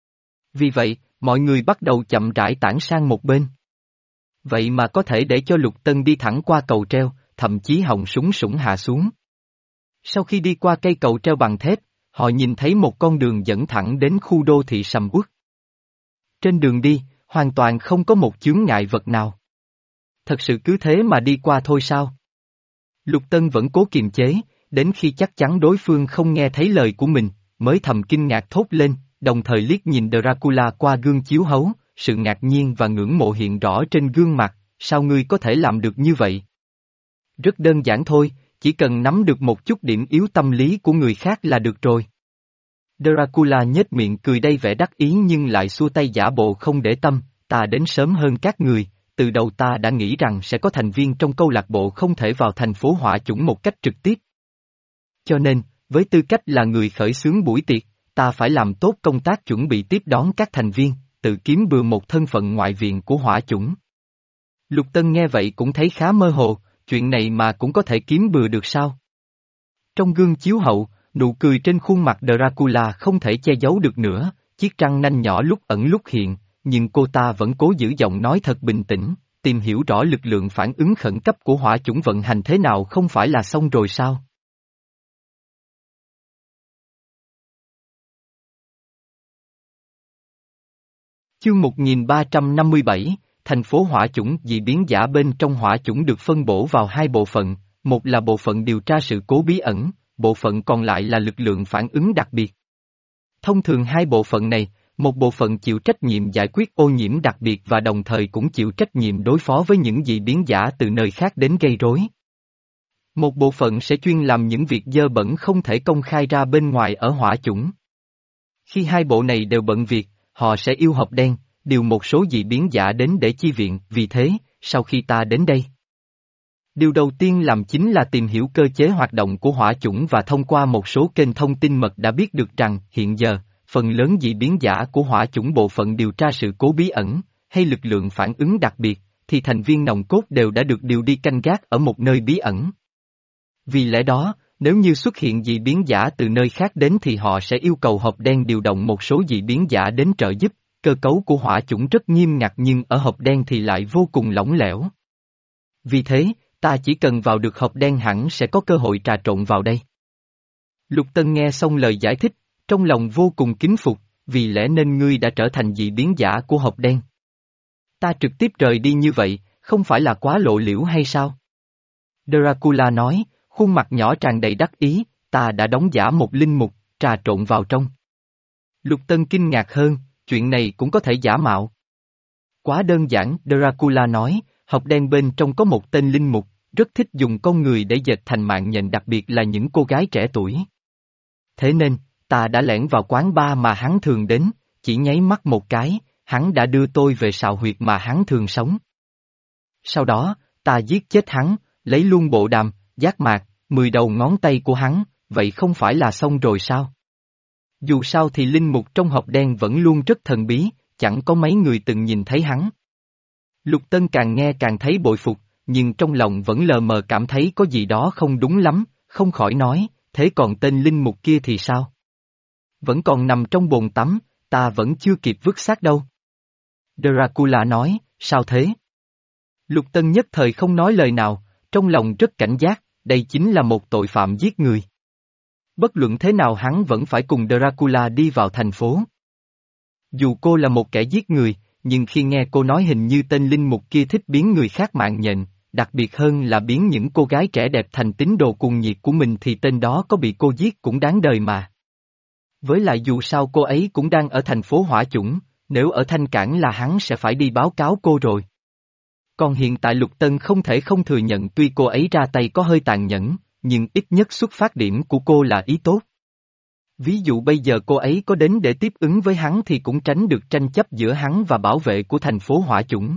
Vì vậy, mọi người bắt đầu chậm rãi tản sang một bên. Vậy mà có thể để cho Lục Tân đi thẳng qua cầu treo, thậm chí họng súng sủng hạ xuống. Sau khi đi qua cây cầu treo bằng thép, họ nhìn thấy một con đường dẫn thẳng đến khu đô thị sầm uất. Trên đường đi, hoàn toàn không có một chướng ngại vật nào. Thật sự cứ thế mà đi qua thôi sao? Lục Tân vẫn cố kiềm chế, đến khi chắc chắn đối phương không nghe thấy lời của mình, mới thầm kinh ngạc thốt lên, đồng thời liếc nhìn Dracula qua gương chiếu hấu, sự ngạc nhiên và ngưỡng mộ hiện rõ trên gương mặt, sao ngươi có thể làm được như vậy? Rất đơn giản thôi, chỉ cần nắm được một chút điểm yếu tâm lý của người khác là được rồi. Dracula nhếch miệng cười đầy vẻ đắc ý nhưng lại xua tay giả bộ không để tâm, ta đến sớm hơn các người, từ đầu ta đã nghĩ rằng sẽ có thành viên trong câu lạc bộ không thể vào thành phố hỏa chủng một cách trực tiếp. Cho nên, với tư cách là người khởi xướng buổi tiệc, ta phải làm tốt công tác chuẩn bị tiếp đón các thành viên, tự kiếm bừa một thân phận ngoại viện của hỏa chủng. Lục Tân nghe vậy cũng thấy khá mơ hồ, chuyện này mà cũng có thể kiếm bừa được sao? Trong gương chiếu hậu, nụ cười trên khuôn mặt Dracula không thể che giấu được nữa, chiếc răng nanh nhỏ lúc ẩn lúc hiện, nhưng cô ta vẫn cố giữ giọng nói thật bình tĩnh, tìm hiểu rõ lực lượng phản ứng khẩn cấp của hỏa chủng vận hành thế nào không phải là xong rồi sao? Chương một nghìn ba trăm năm mươi bảy, thành phố hỏa chủng dị biến giả bên trong hỏa chủng được phân bổ vào hai bộ phận, một là bộ phận điều tra sự cố bí ẩn, bộ phận còn lại là lực lượng phản ứng đặc biệt. Thông thường hai bộ phận này, một bộ phận chịu trách nhiệm giải quyết ô nhiễm đặc biệt và đồng thời cũng chịu trách nhiệm đối phó với những dị biến giả từ nơi khác đến gây rối. Một bộ phận sẽ chuyên làm những việc dơ bẩn không thể công khai ra bên ngoài ở hỏa chủng. Khi hai bộ này đều bận việc, họ sẽ yêu hộp đen, điều một số dị biến giả đến để chi viện, vì thế, sau khi ta đến đây. Điều đầu tiên làm chính là tìm hiểu cơ chế hoạt động của hỏa chủng và thông qua một số kênh thông tin mật đã biết được rằng, hiện giờ, phần lớn dị biến giả của hỏa chủng bộ phận điều tra sự cố bí ẩn, hay lực lượng phản ứng đặc biệt, thì thành viên nòng cốt đều đã được điều đi canh gác ở một nơi bí ẩn. Vì lẽ đó, nếu như xuất hiện dị biến giả từ nơi khác đến thì họ sẽ yêu cầu hộp đen điều động một số dị biến giả đến trợ giúp, cơ cấu của hỏa chủng rất nghiêm ngặt nhưng ở hộp đen thì lại vô cùng lỏng lẻo. Vì thế, ta chỉ cần vào được hộp đen hẳn sẽ có cơ hội trà trộn vào đây. Lục Tân nghe xong lời giải thích, trong lòng vô cùng kính phục, vì lẽ nên ngươi đã trở thành dị biến giả của hộp đen. Ta trực tiếp rời đi như vậy, không phải là quá lộ liễu hay sao? Dracula nói, khuôn mặt nhỏ tràn đầy đắc ý, ta đã đóng giả một linh mục, trà trộn vào trong. Lục Tân kinh ngạc hơn, chuyện này cũng có thể giả mạo. Quá đơn giản, Dracula nói, hộp đen bên trong có một tên linh mục, rất thích dùng con người để dệt thành mạng nhện đặc biệt là những cô gái trẻ tuổi. Thế nên, ta đã lẻn vào quán bar mà hắn thường đến, chỉ nháy mắt một cái, hắn đã đưa tôi về sào huyệt mà hắn thường sống. Sau đó, ta giết chết hắn, lấy luôn bộ đàm, giác mạc, mười đầu ngón tay của hắn, vậy không phải là xong rồi sao? Dù sao thì linh mục trong hộp đen vẫn luôn rất thần bí, chẳng có mấy người từng nhìn thấy hắn. Lục Tân càng nghe càng thấy bội phục, nhưng trong lòng vẫn lờ mờ cảm thấy có gì đó không đúng lắm, không khỏi nói, thế còn tên linh mục kia thì sao? Vẫn còn nằm trong bồn tắm, ta vẫn chưa kịp vứt xác đâu. Dracula nói, sao thế? Lục Tân nhất thời không nói lời nào, trong lòng rất cảnh giác, đây chính là một tội phạm giết người. Bất luận thế nào hắn vẫn phải cùng Dracula đi vào thành phố. Dù cô là một kẻ giết người, nhưng khi nghe cô nói hình như tên linh mục kia thích biến người khác mạng nhện, đặc biệt hơn là biến những cô gái trẻ đẹp thành tín đồ cuồng nhiệt của mình thì tên đó có bị cô giết cũng đáng đời mà. Với lại dù sao cô ấy cũng đang ở thành phố hỏa chủng, nếu ở Thanh Cảng là hắn sẽ phải đi báo cáo cô rồi. Còn hiện tại Lục Tân không thể không thừa nhận tuy cô ấy ra tay có hơi tàn nhẫn, nhưng ít nhất xuất phát điểm của cô là ý tốt. Ví dụ bây giờ cô ấy có đến để tiếp ứng với hắn thì cũng tránh được tranh chấp giữa hắn và bảo vệ của thành phố hỏa chủng.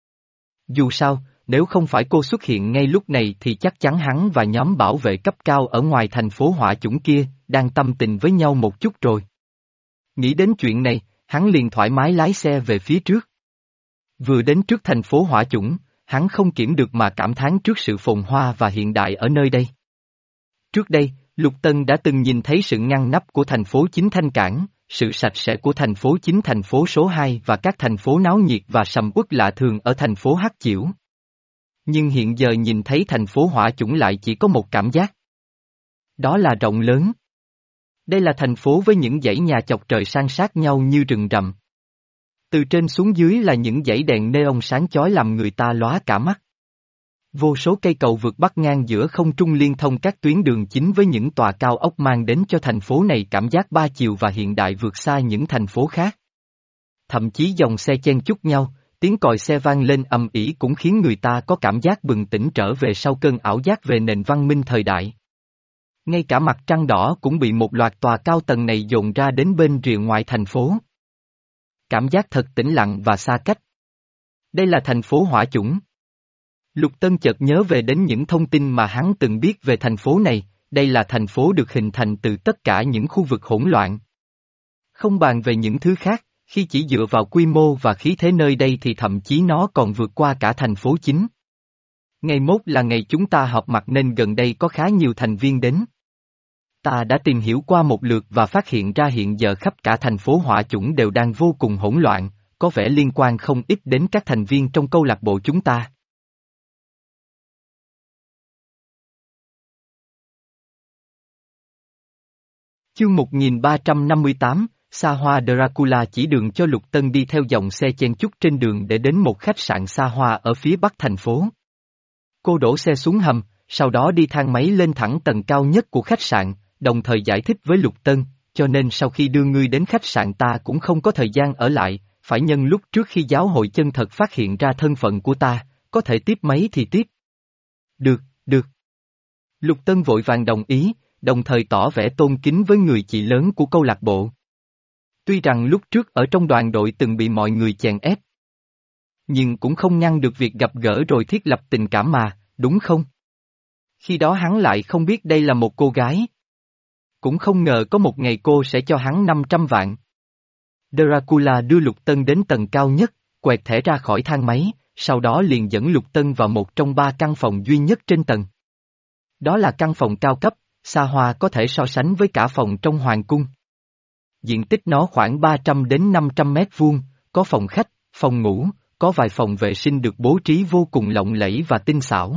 Dù sao, nếu không phải cô xuất hiện ngay lúc này thì chắc chắn hắn và nhóm bảo vệ cấp cao ở ngoài thành phố hỏa chủng kia, đang tâm tình với nhau một chút rồi. Nghĩ đến chuyện này, hắn liền thoải mái lái xe về phía trước. Vừa đến trước thành phố hỏa chủng, hắn không kiểm được mà cảm thán trước sự phồn hoa và hiện đại ở nơi đây. Trước đây, Lục Tân đã từng nhìn thấy sự ngăn nắp của thành phố chính Thanh Cảng, sự sạch sẽ của thành phố chính thành phố số hai và các thành phố náo nhiệt và sầm uất lạ thường ở thành phố Hắc Chiểu. Nhưng hiện giờ nhìn thấy thành phố hỏa chủng lại chỉ có một cảm giác. Đó là rộng lớn. Đây là thành phố với những dãy nhà chọc trời san sát nhau như rừng rậm. Từ trên xuống dưới là những dãy đèn neon sáng chói làm người ta lóa cả mắt. Vô số cây cầu vượt bắc ngang giữa không trung liên thông các tuyến đường chính với những tòa cao ốc mang đến cho thành phố này cảm giác ba chiều và hiện đại vượt xa những thành phố khác. Thậm chí dòng xe chen chúc nhau, tiếng còi xe vang lên ầm ĩ cũng khiến người ta có cảm giác bừng tỉnh trở về sau cơn ảo giác về nền văn minh thời đại. Ngay cả mặt trăng đỏ cũng bị một loạt tòa cao tầng này dồn ra đến bên rìa ngoài thành phố. Cảm giác thật tĩnh lặng và xa cách. Đây là thành phố hỏa chủng. Lục Tân chợt nhớ về đến những thông tin mà hắn từng biết về thành phố này, đây là thành phố được hình thành từ tất cả những khu vực hỗn loạn. Không bàn về những thứ khác, khi chỉ dựa vào quy mô và khí thế nơi đây thì thậm chí nó còn vượt qua cả thành phố chính. Ngày mốt là ngày chúng ta họp mặt nên gần đây có khá nhiều thành viên đến. Ta đã tìm hiểu qua một lượt và phát hiện ra hiện giờ khắp cả thành phố hỏa chủng đều đang vô cùng hỗn loạn, có vẻ liên quan không ít đến các thành viên trong câu lạc bộ chúng ta. Chương một nghìn ba trăm năm mươi tám, Xa Hoa Dracula chỉ đường cho Lục Tân đi theo dòng xe chen chúc trên đường để đến một khách sạn xa hoa ở phía bắc thành phố. Cô đổ xe xuống hầm, sau đó đi thang máy lên thẳng tầng cao nhất của khách sạn, đồng thời giải thích với Lục Tân, cho nên sau khi đưa ngươi đến khách sạn ta cũng không có thời gian ở lại, phải nhân lúc trước khi giáo hội chân thật phát hiện ra thân phận của ta, có thể tiếp máy thì tiếp. Được, được. Lục Tân vội vàng đồng ý, đồng thời tỏ vẻ tôn kính với người chị lớn của câu lạc bộ. Tuy rằng lúc trước ở trong đoàn đội từng bị mọi người chèn ép, nhưng cũng không ngăn được việc gặp gỡ rồi thiết lập tình cảm mà, đúng không? Khi đó hắn lại không biết đây là một cô gái. Cũng không ngờ có một ngày cô sẽ cho hắn năm trăm vạn. Dracula đưa Lục Tân đến tầng cao nhất, quẹt thẻ ra khỏi thang máy, sau đó liền dẫn Lục Tân vào một trong ba căn phòng duy nhất trên tầng. Đó là căn phòng cao cấp, xa hoa có thể so sánh với cả phòng trong hoàng cung. Diện tích nó khoảng ba trăm đến năm trăm mét vuông, có phòng khách, phòng ngủ, có vài phòng vệ sinh được bố trí vô cùng lộng lẫy và tinh xảo.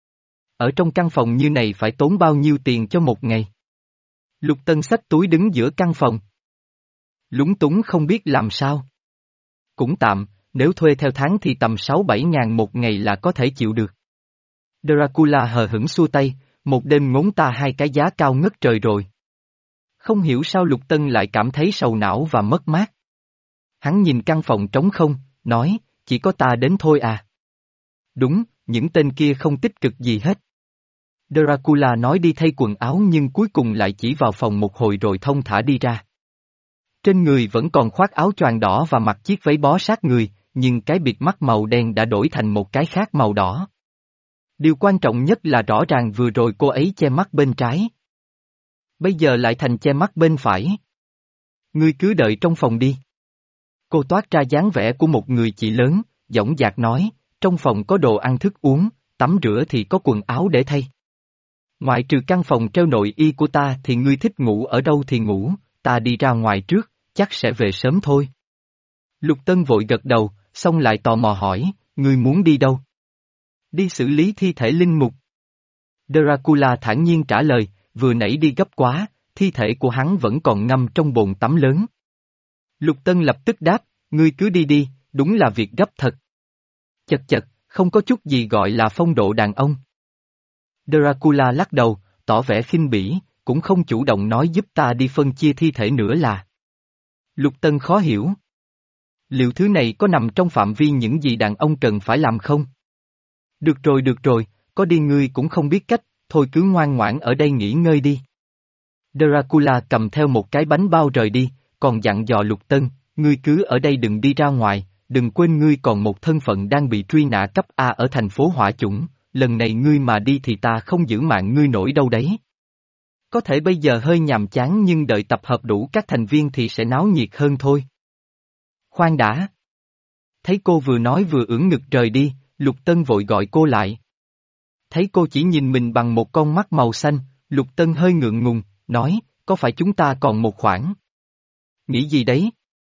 Ở trong căn phòng như này phải tốn bao nhiêu tiền cho một ngày? Lục Tân xách túi đứng giữa căn phòng. Lúng túng không biết làm sao. Cũng tạm, nếu thuê theo tháng thì tầm sáu bảy ngàn một ngày là có thể chịu được. Dracula hờ hững xua tay, một đêm ngốn ta hai cái giá cao ngất trời rồi. Không hiểu sao Lục Tân lại cảm thấy sầu não và mất mát. Hắn nhìn căn phòng trống không, nói, chỉ có ta đến thôi à. Đúng, những tên kia không tích cực gì hết. Dracula nói đi thay quần áo nhưng cuối cùng lại chỉ vào phòng một hồi rồi thông thả đi ra. Trên người vẫn còn khoác áo choàng đỏ và mặc chiếc váy bó sát người, nhưng cái bịt mắt màu đen đã đổi thành một cái khác màu đỏ. Điều quan trọng nhất là rõ ràng vừa rồi cô ấy che mắt bên trái. Bây giờ lại thành che mắt bên phải. Ngươi cứ đợi trong phòng đi. Cô toát ra dáng vẻ của một người chị lớn, dõng dạc nói, trong phòng có đồ ăn thức uống, tắm rửa thì có quần áo để thay. Ngoại trừ căn phòng treo nội y của ta thì ngươi thích ngủ ở đâu thì ngủ, ta đi ra ngoài trước, chắc sẽ về sớm thôi. Lục Tân vội gật đầu, xong lại tò mò hỏi, ngươi muốn đi đâu? Đi xử lý thi thể linh mục. Dracula thản nhiên trả lời, vừa nãy đi gấp quá, thi thể của hắn vẫn còn ngâm trong bồn tắm lớn. Lục Tân lập tức đáp, ngươi cứ đi đi, đúng là việc gấp thật. Chật chật, không có chút gì gọi là phong độ đàn ông. Dracula lắc đầu, tỏ vẻ khinh bỉ, cũng không chủ động nói giúp ta đi phân chia thi thể nữa là. Lục Tân khó hiểu. Liệu thứ này có nằm trong phạm vi những gì đàn ông cần phải làm không? Được rồi được rồi, có đi ngươi cũng không biết cách, thôi cứ ngoan ngoãn ở đây nghỉ ngơi đi. Dracula cầm theo một cái bánh bao rời đi, còn dặn dò Lục Tân, ngươi cứ ở đây đừng đi ra ngoài, đừng quên ngươi còn một thân phận đang bị truy nã cấp A ở thành phố hỏa chủng, lần này ngươi mà đi thì ta không giữ mạng ngươi nổi đâu đấy. Có thể bây giờ hơi nhàm chán nhưng đợi tập hợp đủ các thành viên thì sẽ náo nhiệt hơn thôi. Khoan đã. Thấy cô vừa nói vừa ưỡn ngực rời đi, Lục Tân vội gọi cô lại. Thấy cô chỉ nhìn mình bằng một con mắt màu xanh, Lục Tân hơi ngượng ngùng, nói, có phải chúng ta còn một khoản? Nghĩ gì đấy?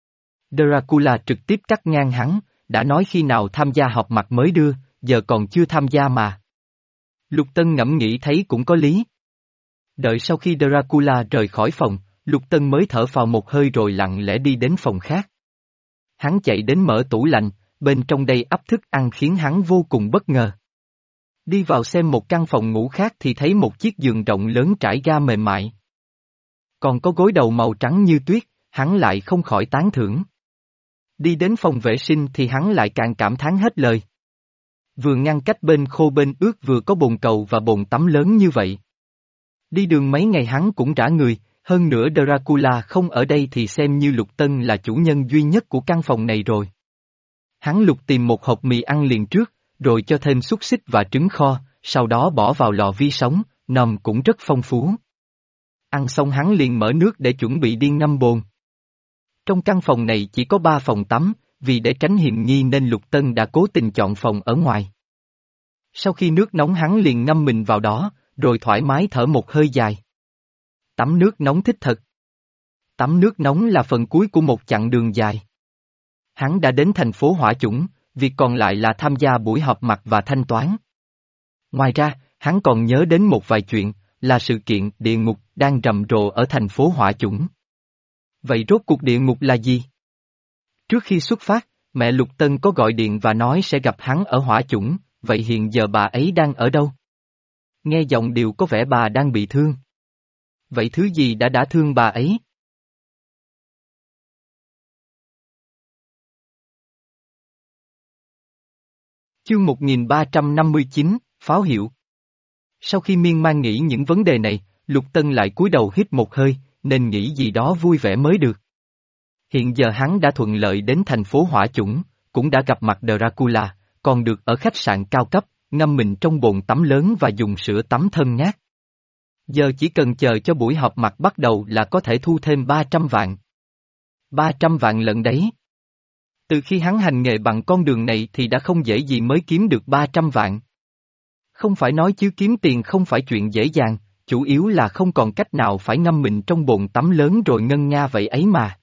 Dracula trực tiếp cắt ngang hắn, đã nói khi nào tham gia họp mặt mới đưa, giờ còn chưa tham gia mà. Lục Tân ngẫm nghĩ thấy cũng có lý. Đợi sau khi Dracula rời khỏi phòng, Lục Tân mới thở phào một hơi rồi lặng lẽ đi đến phòng khác. Hắn chạy đến mở tủ lạnh, bên trong đây ắp thức ăn khiến hắn vô cùng bất ngờ. Đi vào xem một căn phòng ngủ khác thì thấy một chiếc giường rộng lớn trải ga mềm mại. Còn có gối đầu màu trắng như tuyết, hắn lại không khỏi tán thưởng. Đi đến phòng vệ sinh thì hắn lại càng cảm thán hết lời. Vừa ngăn cách bên khô bên ướt vừa có bồn cầu và bồn tắm lớn như vậy. Đi đường mấy ngày hắn cũng rã người, hơn nữa Dracula không ở đây thì xem như Lục Tân là chủ nhân duy nhất của căn phòng này rồi. Hắn lục tìm một hộp mì ăn liền trước, rồi cho thêm xúc xích và trứng kho, sau đó bỏ vào lò vi sóng, nồng cũng rất phong phú. Ăn xong hắn liền mở nước để chuẩn bị đi ngâm bồn. Trong căn phòng này chỉ có ba phòng tắm, vì để tránh hiểm nghi nên Lục Tân đã cố tình chọn phòng ở ngoài. Sau khi nước nóng hắn liền ngâm mình vào đó, rồi thoải mái thở một hơi dài. Tắm nước nóng thích thật. Tắm nước nóng là phần cuối của một chặng đường dài. Hắn đã đến thành phố Hỏa Chủng, việc còn lại là tham gia buổi họp mặt và thanh toán. Ngoài ra, hắn còn nhớ đến một vài chuyện, là sự kiện địa ngục đang rầm rộ ở thành phố Hỏa Chủng. Vậy rốt cuộc địa ngục là gì? Trước khi xuất phát, mẹ Lục Tân có gọi điện và nói sẽ gặp hắn ở Hỏa Chủng, vậy hiện giờ bà ấy đang ở đâu? Nghe giọng điệu có vẻ bà đang bị thương. Vậy thứ gì đã đã thương bà ấy? Chương một nghìn ba trăm năm mươi chín, Pháo hiệu. Sau khi miên man nghĩ những vấn đề này, Lục Tân lại cúi đầu hít một hơi, nên nghĩ gì đó vui vẻ mới được. Hiện giờ hắn đã thuận lợi đến thành phố Hỏa Chủng, cũng đã gặp mặt Dracula, còn được ở khách sạn cao cấp, ngâm mình trong bồn tắm lớn và dùng sữa tắm thơm ngát. Giờ chỉ cần chờ cho buổi họp mặt bắt đầu là có thể thu thêm ba trăm vạn. ba trăm vạn lận đấy. Từ khi hắn hành nghề bằng con đường này thì đã không dễ gì mới kiếm được ba trăm vạn. Không phải nói chứ kiếm tiền không phải chuyện dễ dàng, chủ yếu là không còn cách nào phải ngâm mình trong bồn tắm lớn rồi ngân nga vậy ấy mà.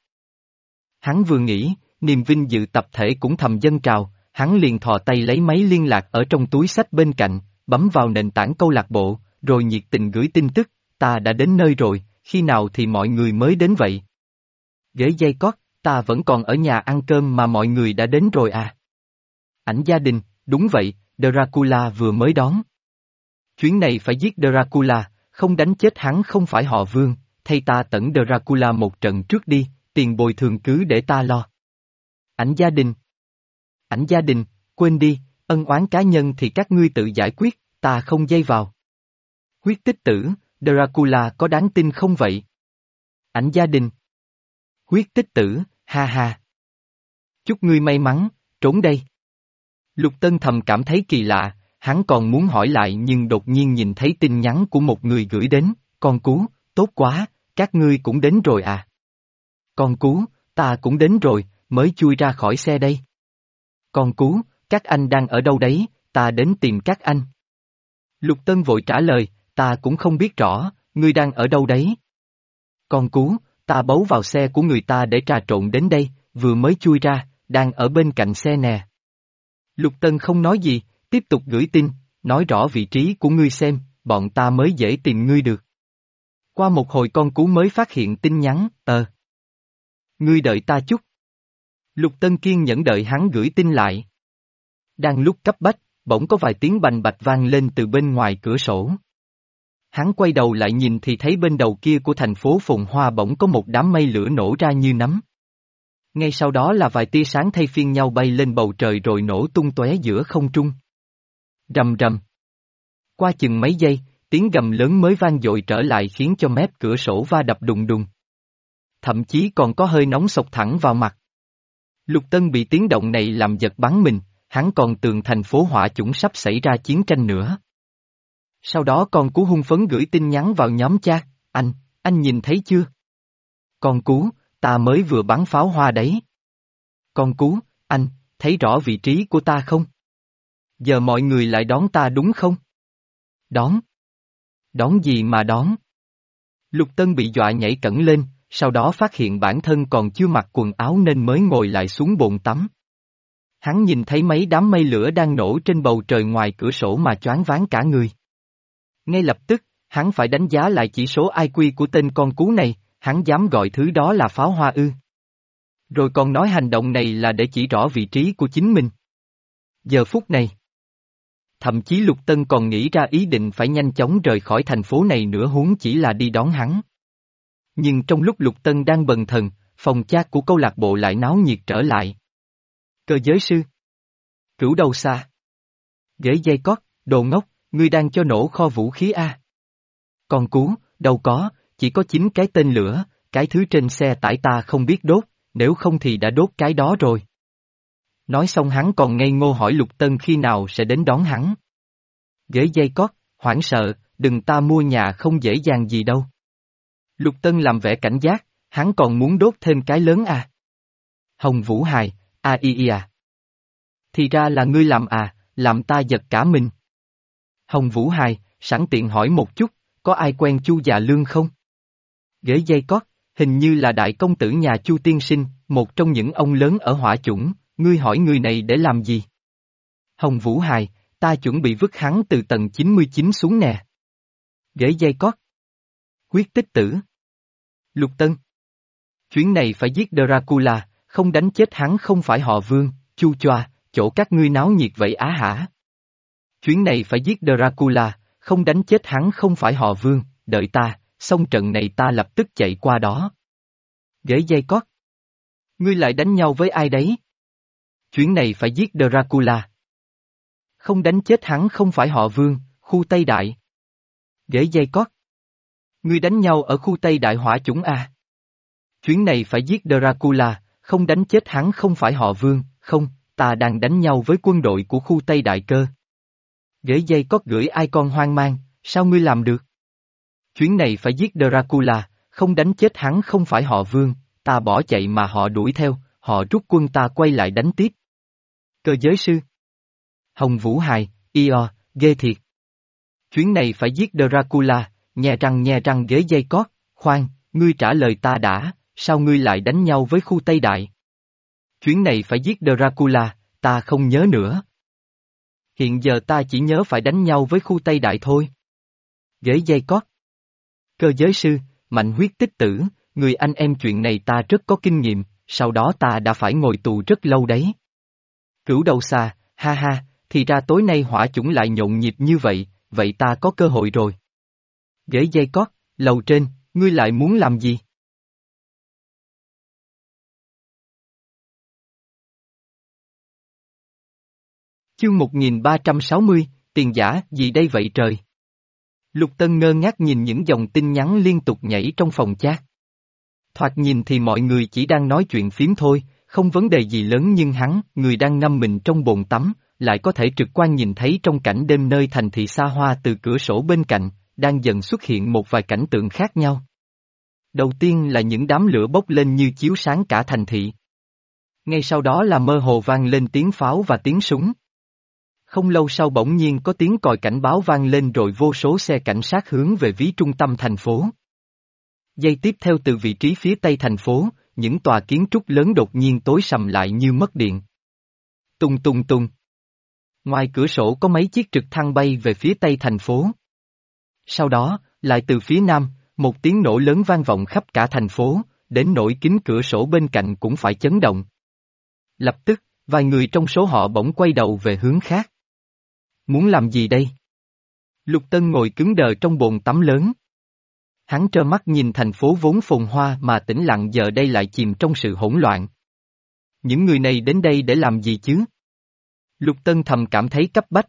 Hắn vừa nghĩ, niềm vinh dự tập thể cũng thầm dâng trào, hắn liền thò tay lấy máy liên lạc ở trong túi xách bên cạnh, bấm vào nền tảng câu lạc bộ, rồi nhiệt tình gửi tin tức, ta đã đến nơi rồi, khi nào thì mọi người mới đến vậy? Ghế dây cót, ta vẫn còn ở nhà ăn cơm mà mọi người đã đến rồi à? Ảnh gia đình, đúng vậy, Dracula vừa mới đón. Chuyến này phải giết Dracula, không đánh chết hắn không phải họ Vương, thay ta tẩn Dracula một trận trước đi, tiền bồi thường cứ để ta lo. Ảnh gia đình. Ảnh gia đình, quên đi, ân oán cá nhân thì các ngươi tự giải quyết, ta không dây vào. Huyết tích tử, Dracula có đáng tin không vậy? Ảnh gia đình. Huyết tích tử, ha ha. Chúc ngươi may mắn, trốn đây. Lục Tân thầm cảm thấy kỳ lạ, hắn còn muốn hỏi lại nhưng đột nhiên nhìn thấy tin nhắn của một người gửi đến, con cú, tốt quá, các ngươi cũng đến rồi à? Con cú, ta cũng đến rồi, mới chui ra khỏi xe đây. Con cú, các anh đang ở đâu đấy, ta đến tìm các anh. Lục Tân vội trả lời, ta cũng không biết rõ, ngươi đang ở đâu đấy. Con cú, ta bấu vào xe của người ta để trà trộn đến đây, vừa mới chui ra, đang ở bên cạnh xe nè. Lục Tân không nói gì, tiếp tục gửi tin, nói rõ vị trí của ngươi xem, bọn ta mới dễ tìm ngươi được. Qua một hồi con cú mới phát hiện tin nhắn, ờ. Ngươi đợi ta chút. Lục Tân kiên nhẫn đợi hắn gửi tin lại. Đang lúc cấp bách, bỗng có vài tiếng bành bạch vang lên từ bên ngoài cửa sổ. Hắn quay đầu lại nhìn thì thấy bên đầu kia của thành phố phồn hoa bỗng có một đám mây lửa nổ ra như nấm. Ngay sau đó là vài tia sáng thay phiên nhau bay lên bầu trời rồi nổ tung tóe giữa không trung. Rầm rầm. Qua chừng mấy giây, tiếng gầm lớn mới vang dội trở lại khiến cho mép cửa sổ va đập đùng đùng. Thậm chí còn có hơi nóng sộc thẳng vào mặt. Lục Tân bị tiếng động này làm giật bắn mình, hắn còn tưởng thành phố Hỏa Chủng sắp xảy ra chiến tranh nữa. Sau đó con cú hung phấn gửi tin nhắn vào nhóm chat, anh, anh nhìn thấy chưa? Con cú, ta mới vừa bắn pháo hoa đấy. Con cú, anh, thấy rõ vị trí của ta không? Giờ mọi người lại đón ta đúng không? Đón? Đón gì mà đón? Lục Tân bị dọa nhảy cẫng lên, sau đó phát hiện bản thân còn chưa mặc quần áo nên mới ngồi lại xuống bồn tắm. Hắn nhìn thấy mấy đám mây lửa đang nổ trên bầu trời ngoài cửa sổ mà choáng váng cả người. Ngay lập tức, hắn phải đánh giá lại chỉ số i kiu của tên con cú này, hắn dám gọi thứ đó là pháo hoa ư. Rồi còn nói hành động này là để chỉ rõ vị trí của chính mình. Giờ phút này, thậm chí Lục Tân còn nghĩ ra ý định phải nhanh chóng rời khỏi thành phố này nữa, huống chỉ là đi đón hắn. Nhưng trong lúc Lục Tân đang bần thần, phòng chat của câu lạc bộ lại náo nhiệt trở lại. Cơ giới sư. Cửu đầu xa. Ghế dây cót, đồ ngốc, ngươi đang cho nổ kho vũ khí a? Con cú, đâu có, chỉ có chín cái tên lửa, cái thứ trên xe tải ta không biết đốt, nếu không thì đã đốt cái đó rồi. Nói xong hắn còn ngây ngô hỏi Lục Tân khi nào sẽ đến đón hắn. Ghế dây cót, hoảng sợ, đừng, ta mua nhà không dễ dàng gì đâu. Lục Tân làm vẻ cảnh giác, hắn còn muốn đốt thêm cái lớn à. Hồng Vũ Hài, a i i à. Thì ra là ngươi làm à, làm ta giật cả mình. Hồng Vũ Hài, sẵn tiện hỏi một chút, có ai quen Chu Già Lương không? Ghế dây cót, hình như là đại công tử nhà Chu tiên sinh, một trong những ông lớn ở Hỏa Chủng, ngươi hỏi người này để làm gì? Hồng Vũ Hài, ta chuẩn bị vứt hắn từ tầng chín mươi chín xuống nè. Ghế dây cót. Huyết tích tử. Lục Tân. Chuyến này phải giết Dracula, không đánh chết hắn không phải họ Vương, Chu choa, chỗ các ngươi náo nhiệt vậy á hả? Chuyến này phải giết Dracula, không đánh chết hắn không phải họ Vương, đợi ta, xong trận này ta lập tức chạy qua đó. Ghế dây cót. Ngươi lại đánh nhau với ai đấy? Chuyến này phải giết Dracula. Không đánh chết hắn không phải họ Vương, khu Tây Đại. Ghế dây cót. Ngươi đánh nhau ở khu Tây Đại Hỏa Chủng à? Chuyến này phải giết Dracula, không đánh chết hắn không phải họ Vương, không, ta đang đánh nhau với quân đội của khu Tây Đại Cơ. Ghế dây cót gửi icon hoang mang, sao ngươi làm được? Chuyến này phải giết Dracula, không đánh chết hắn không phải họ Vương, ta bỏ chạy mà họ đuổi theo, họ rút quân ta quay lại đánh tiếp. Cơ giới sư. Hồng Vũ Hài, io, ghê thiệt. Chuyến này phải giết Dracula, nhe răng nhe răng ghế dây cót, khoan, ngươi trả lời ta đã, sao ngươi lại đánh nhau với khu Tây Đại? Chuyến này phải giết Dracula, ta không nhớ nữa. Hiện giờ ta chỉ nhớ phải đánh nhau với khu Tây Đại thôi. Ghế dây cót. Cơ giới sư, mạnh huyết tích tử, người anh em chuyện này ta rất có kinh nghiệm, sau đó ta đã phải ngồi tù rất lâu đấy. Cửu đầu xa, ha ha, thì ra tối nay Hỏa Chủng lại nhộn nhịp như vậy, vậy ta có cơ hội rồi. Ghế dây cót, lầu trên, ngươi lại muốn làm gì? Chương một nghìn ba trăm sáu mươi, tiền giả, gì đây vậy trời? Lục Tân ngơ ngác nhìn những dòng tin nhắn liên tục nhảy trong phòng chat. Thoạt nhìn thì mọi người chỉ đang nói chuyện phím thôi, không vấn đề gì lớn, nhưng hắn, người đang ngâm mình trong bồn tắm, lại có thể trực quan nhìn thấy trong cảnh đêm nơi thành thị xa hoa từ cửa sổ bên cạnh, đang dần xuất hiện một vài cảnh tượng khác nhau. Đầu tiên là những đám lửa bốc lên như chiếu sáng cả thành thị. Ngay sau đó là mơ hồ vang lên tiếng pháo và tiếng súng. Không lâu sau bỗng nhiên có tiếng còi cảnh báo vang lên, rồi vô số xe cảnh sát hướng về phía trung tâm thành phố. Giây tiếp theo từ vị trí phía tây thành phố, những tòa kiến trúc lớn đột nhiên tối sầm lại như mất điện. Tung tung tung. Ngoài cửa sổ có mấy chiếc trực thăng bay về phía tây thành phố. Sau đó, lại từ phía nam, một tiếng nổ lớn vang vọng khắp cả thành phố, đến nỗi kính cửa sổ bên cạnh cũng phải chấn động. Lập tức, vài người trong số họ bỗng quay đầu về hướng khác. Muốn làm gì đây? Lục Tân ngồi cứng đờ trong bồn tắm lớn. Hắn trơ mắt nhìn thành phố vốn phồn hoa mà tĩnh lặng giờ đây lại chìm trong sự hỗn loạn. Những người này đến đây để làm gì chứ? Lục Tân thầm cảm thấy cấp bách.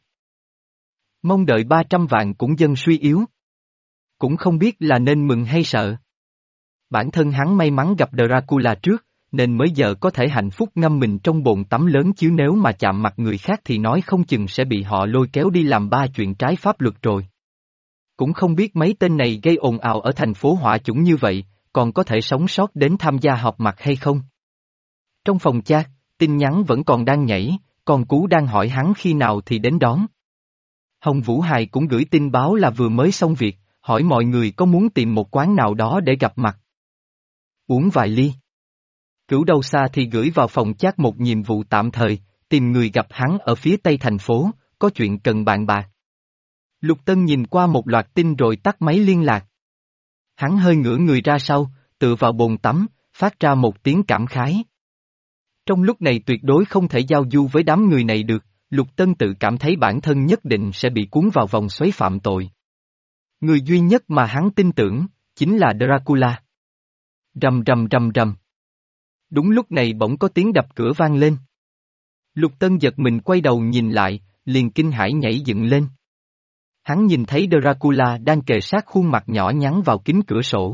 Mong đợi ba trăm vạn cũng dần suy yếu. Cũng không biết là nên mừng hay sợ. Bản thân hắn may mắn gặp Dracula trước, nên mới giờ có thể hạnh phúc ngâm mình trong bồn tắm lớn, chứ nếu mà chạm mặt người khác thì nói không chừng sẽ bị họ lôi kéo đi làm ba chuyện trái pháp luật rồi. Cũng không biết mấy tên này gây ồn ào ở thành phố Hỏa Chủng như vậy, còn có thể sống sót đến tham gia họp mặt hay không? Trong phòng chat, tin nhắn vẫn còn đang nhảy, con cú đang hỏi hắn khi nào thì đến đón. Hồng Vũ Hài cũng gửi tin báo là vừa mới xong việc, hỏi mọi người có muốn tìm một quán nào đó để gặp mặt. Uống vài ly. Cửu đầu xa thì gửi vào phòng chat một nhiệm vụ tạm thời, tìm người gặp hắn ở phía tây thành phố, có chuyện cần bàn bạc. Lục Tân nhìn qua một loạt tin rồi tắt máy liên lạc. Hắn hơi ngửa người ra sau, tựa vào bồn tắm, phát ra một tiếng cảm khái. Trong lúc này tuyệt đối không thể giao du với đám người này được, Lục Tân tự cảm thấy bản thân nhất định sẽ bị cuốn vào vòng xoáy phạm tội. Người duy nhất mà hắn tin tưởng, chính là Dracula. Rầm rầm rầm rầm. Đúng lúc này bỗng có tiếng đập cửa vang lên. Lục Tân giật mình quay đầu nhìn lại, liền kinh hãi nhảy dựng lên. Hắn nhìn thấy Dracula đang kề sát khuôn mặt nhỏ nhắn vào kính cửa sổ.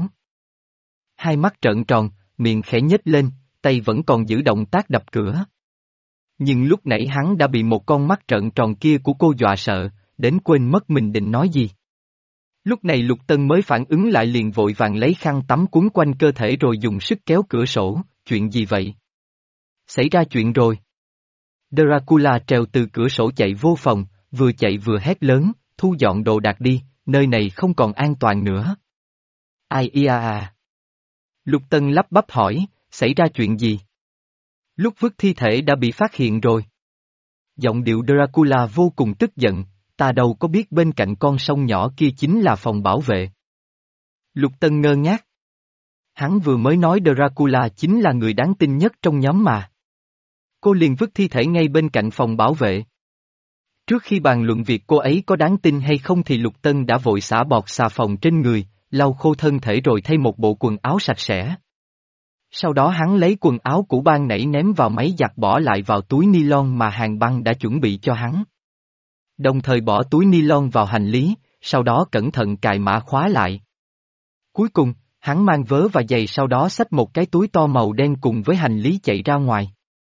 Hai mắt trợn tròn, miệng khẽ nhếch lên, tay vẫn còn giữ động tác đập cửa. Nhưng lúc nãy hắn đã bị một con mắt trợn tròn kia của cô dọa sợ, đến quên mất mình định nói gì. Lúc này Lục Tân mới phản ứng lại liền vội vàng lấy khăn tắm cuốn quanh cơ thể rồi dùng sức kéo cửa sổ, chuyện gì vậy? Xảy ra chuyện rồi. Dracula trèo từ cửa sổ chạy vô phòng, vừa chạy vừa hét lớn, thu dọn đồ đạc đi, nơi này không còn an toàn nữa. Ai ia à? Lục Tân lắp bắp hỏi, xảy ra chuyện gì? Lúc vứt thi thể đã bị phát hiện rồi. Giọng điệu Dracula vô cùng tức giận, ta đâu có biết bên cạnh con sông nhỏ kia chính là phòng bảo vệ. Lục Tân ngơ ngác. Hắn vừa mới nói Dracula chính là người đáng tin nhất trong nhóm mà. Cô liền vứt thi thể ngay bên cạnh phòng bảo vệ. Trước khi bàn luận việc cô ấy có đáng tin hay không thì Lục Tân đã vội xả bọt xà phòng trên người, lau khô thân thể rồi thay một bộ quần áo sạch sẽ. Sau đó hắn lấy quần áo cũ ban nãy ném vào máy giặt bỏ lại vào túi ni lông mà Hàng Băng đã chuẩn bị cho hắn. Đồng thời bỏ túi ni lông vào hành lý, sau đó cẩn thận cài mã khóa lại. Cuối cùng, hắn mang vớ và giày sau đó xách một cái túi to màu đen cùng với hành lý chạy ra ngoài.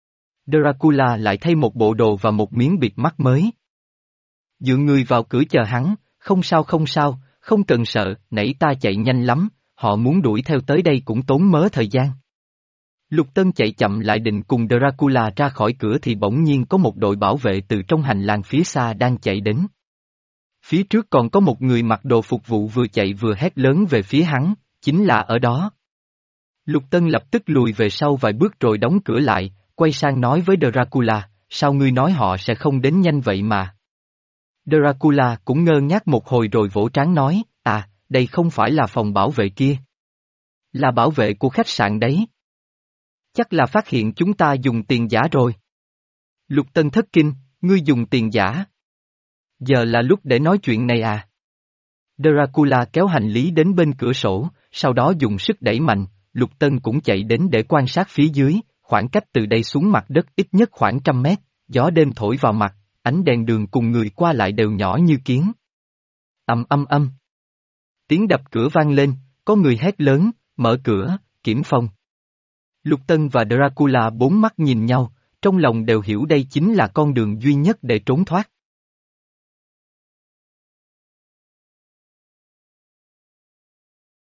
Dracula lại thay một bộ đồ và một miếng bịt mắt mới. Dựa người vào cửa chờ hắn, không sao không sao, không cần sợ, nãy ta chạy nhanh lắm, họ muốn đuổi theo tới đây cũng tốn mớ thời gian. Lục Tân chạy chậm lại định cùng Dracula ra khỏi cửa thì bỗng nhiên có một đội bảo vệ từ trong hành lang phía xa đang chạy đến. Phía trước còn có một người mặc đồ phục vụ vừa chạy vừa hét lớn về phía hắn, chính là ở đó. Lục Tân lập tức lùi về sau vài bước rồi đóng cửa lại, quay sang nói với Dracula, sao ngươi nói họ sẽ không đến nhanh vậy mà? Dracula cũng ngơ ngác một hồi rồi vỗ trán nói, à, đây không phải là phòng bảo vệ kia. Là bảo vệ của khách sạn đấy. Chắc là phát hiện chúng ta dùng tiền giả rồi. Lục Tân thất kinh, ngươi dùng tiền giả. Giờ là lúc để nói chuyện này à? Dracula kéo hành lý đến bên cửa sổ, sau đó dùng sức đẩy mạnh, Lục Tân cũng chạy đến để quan sát phía dưới, khoảng cách từ đây xuống mặt đất ít nhất khoảng trăm mét, gió đêm thổi vào mặt, ánh đèn đường cùng người qua lại đều nhỏ như kiến. Âm âm âm. Tiếng đập cửa vang lên, có người hét lớn, mở cửa, kiểm phong. Lục Tân và Dracula bốn mắt nhìn nhau, trong lòng đều hiểu đây chính là con đường duy nhất để trốn thoát.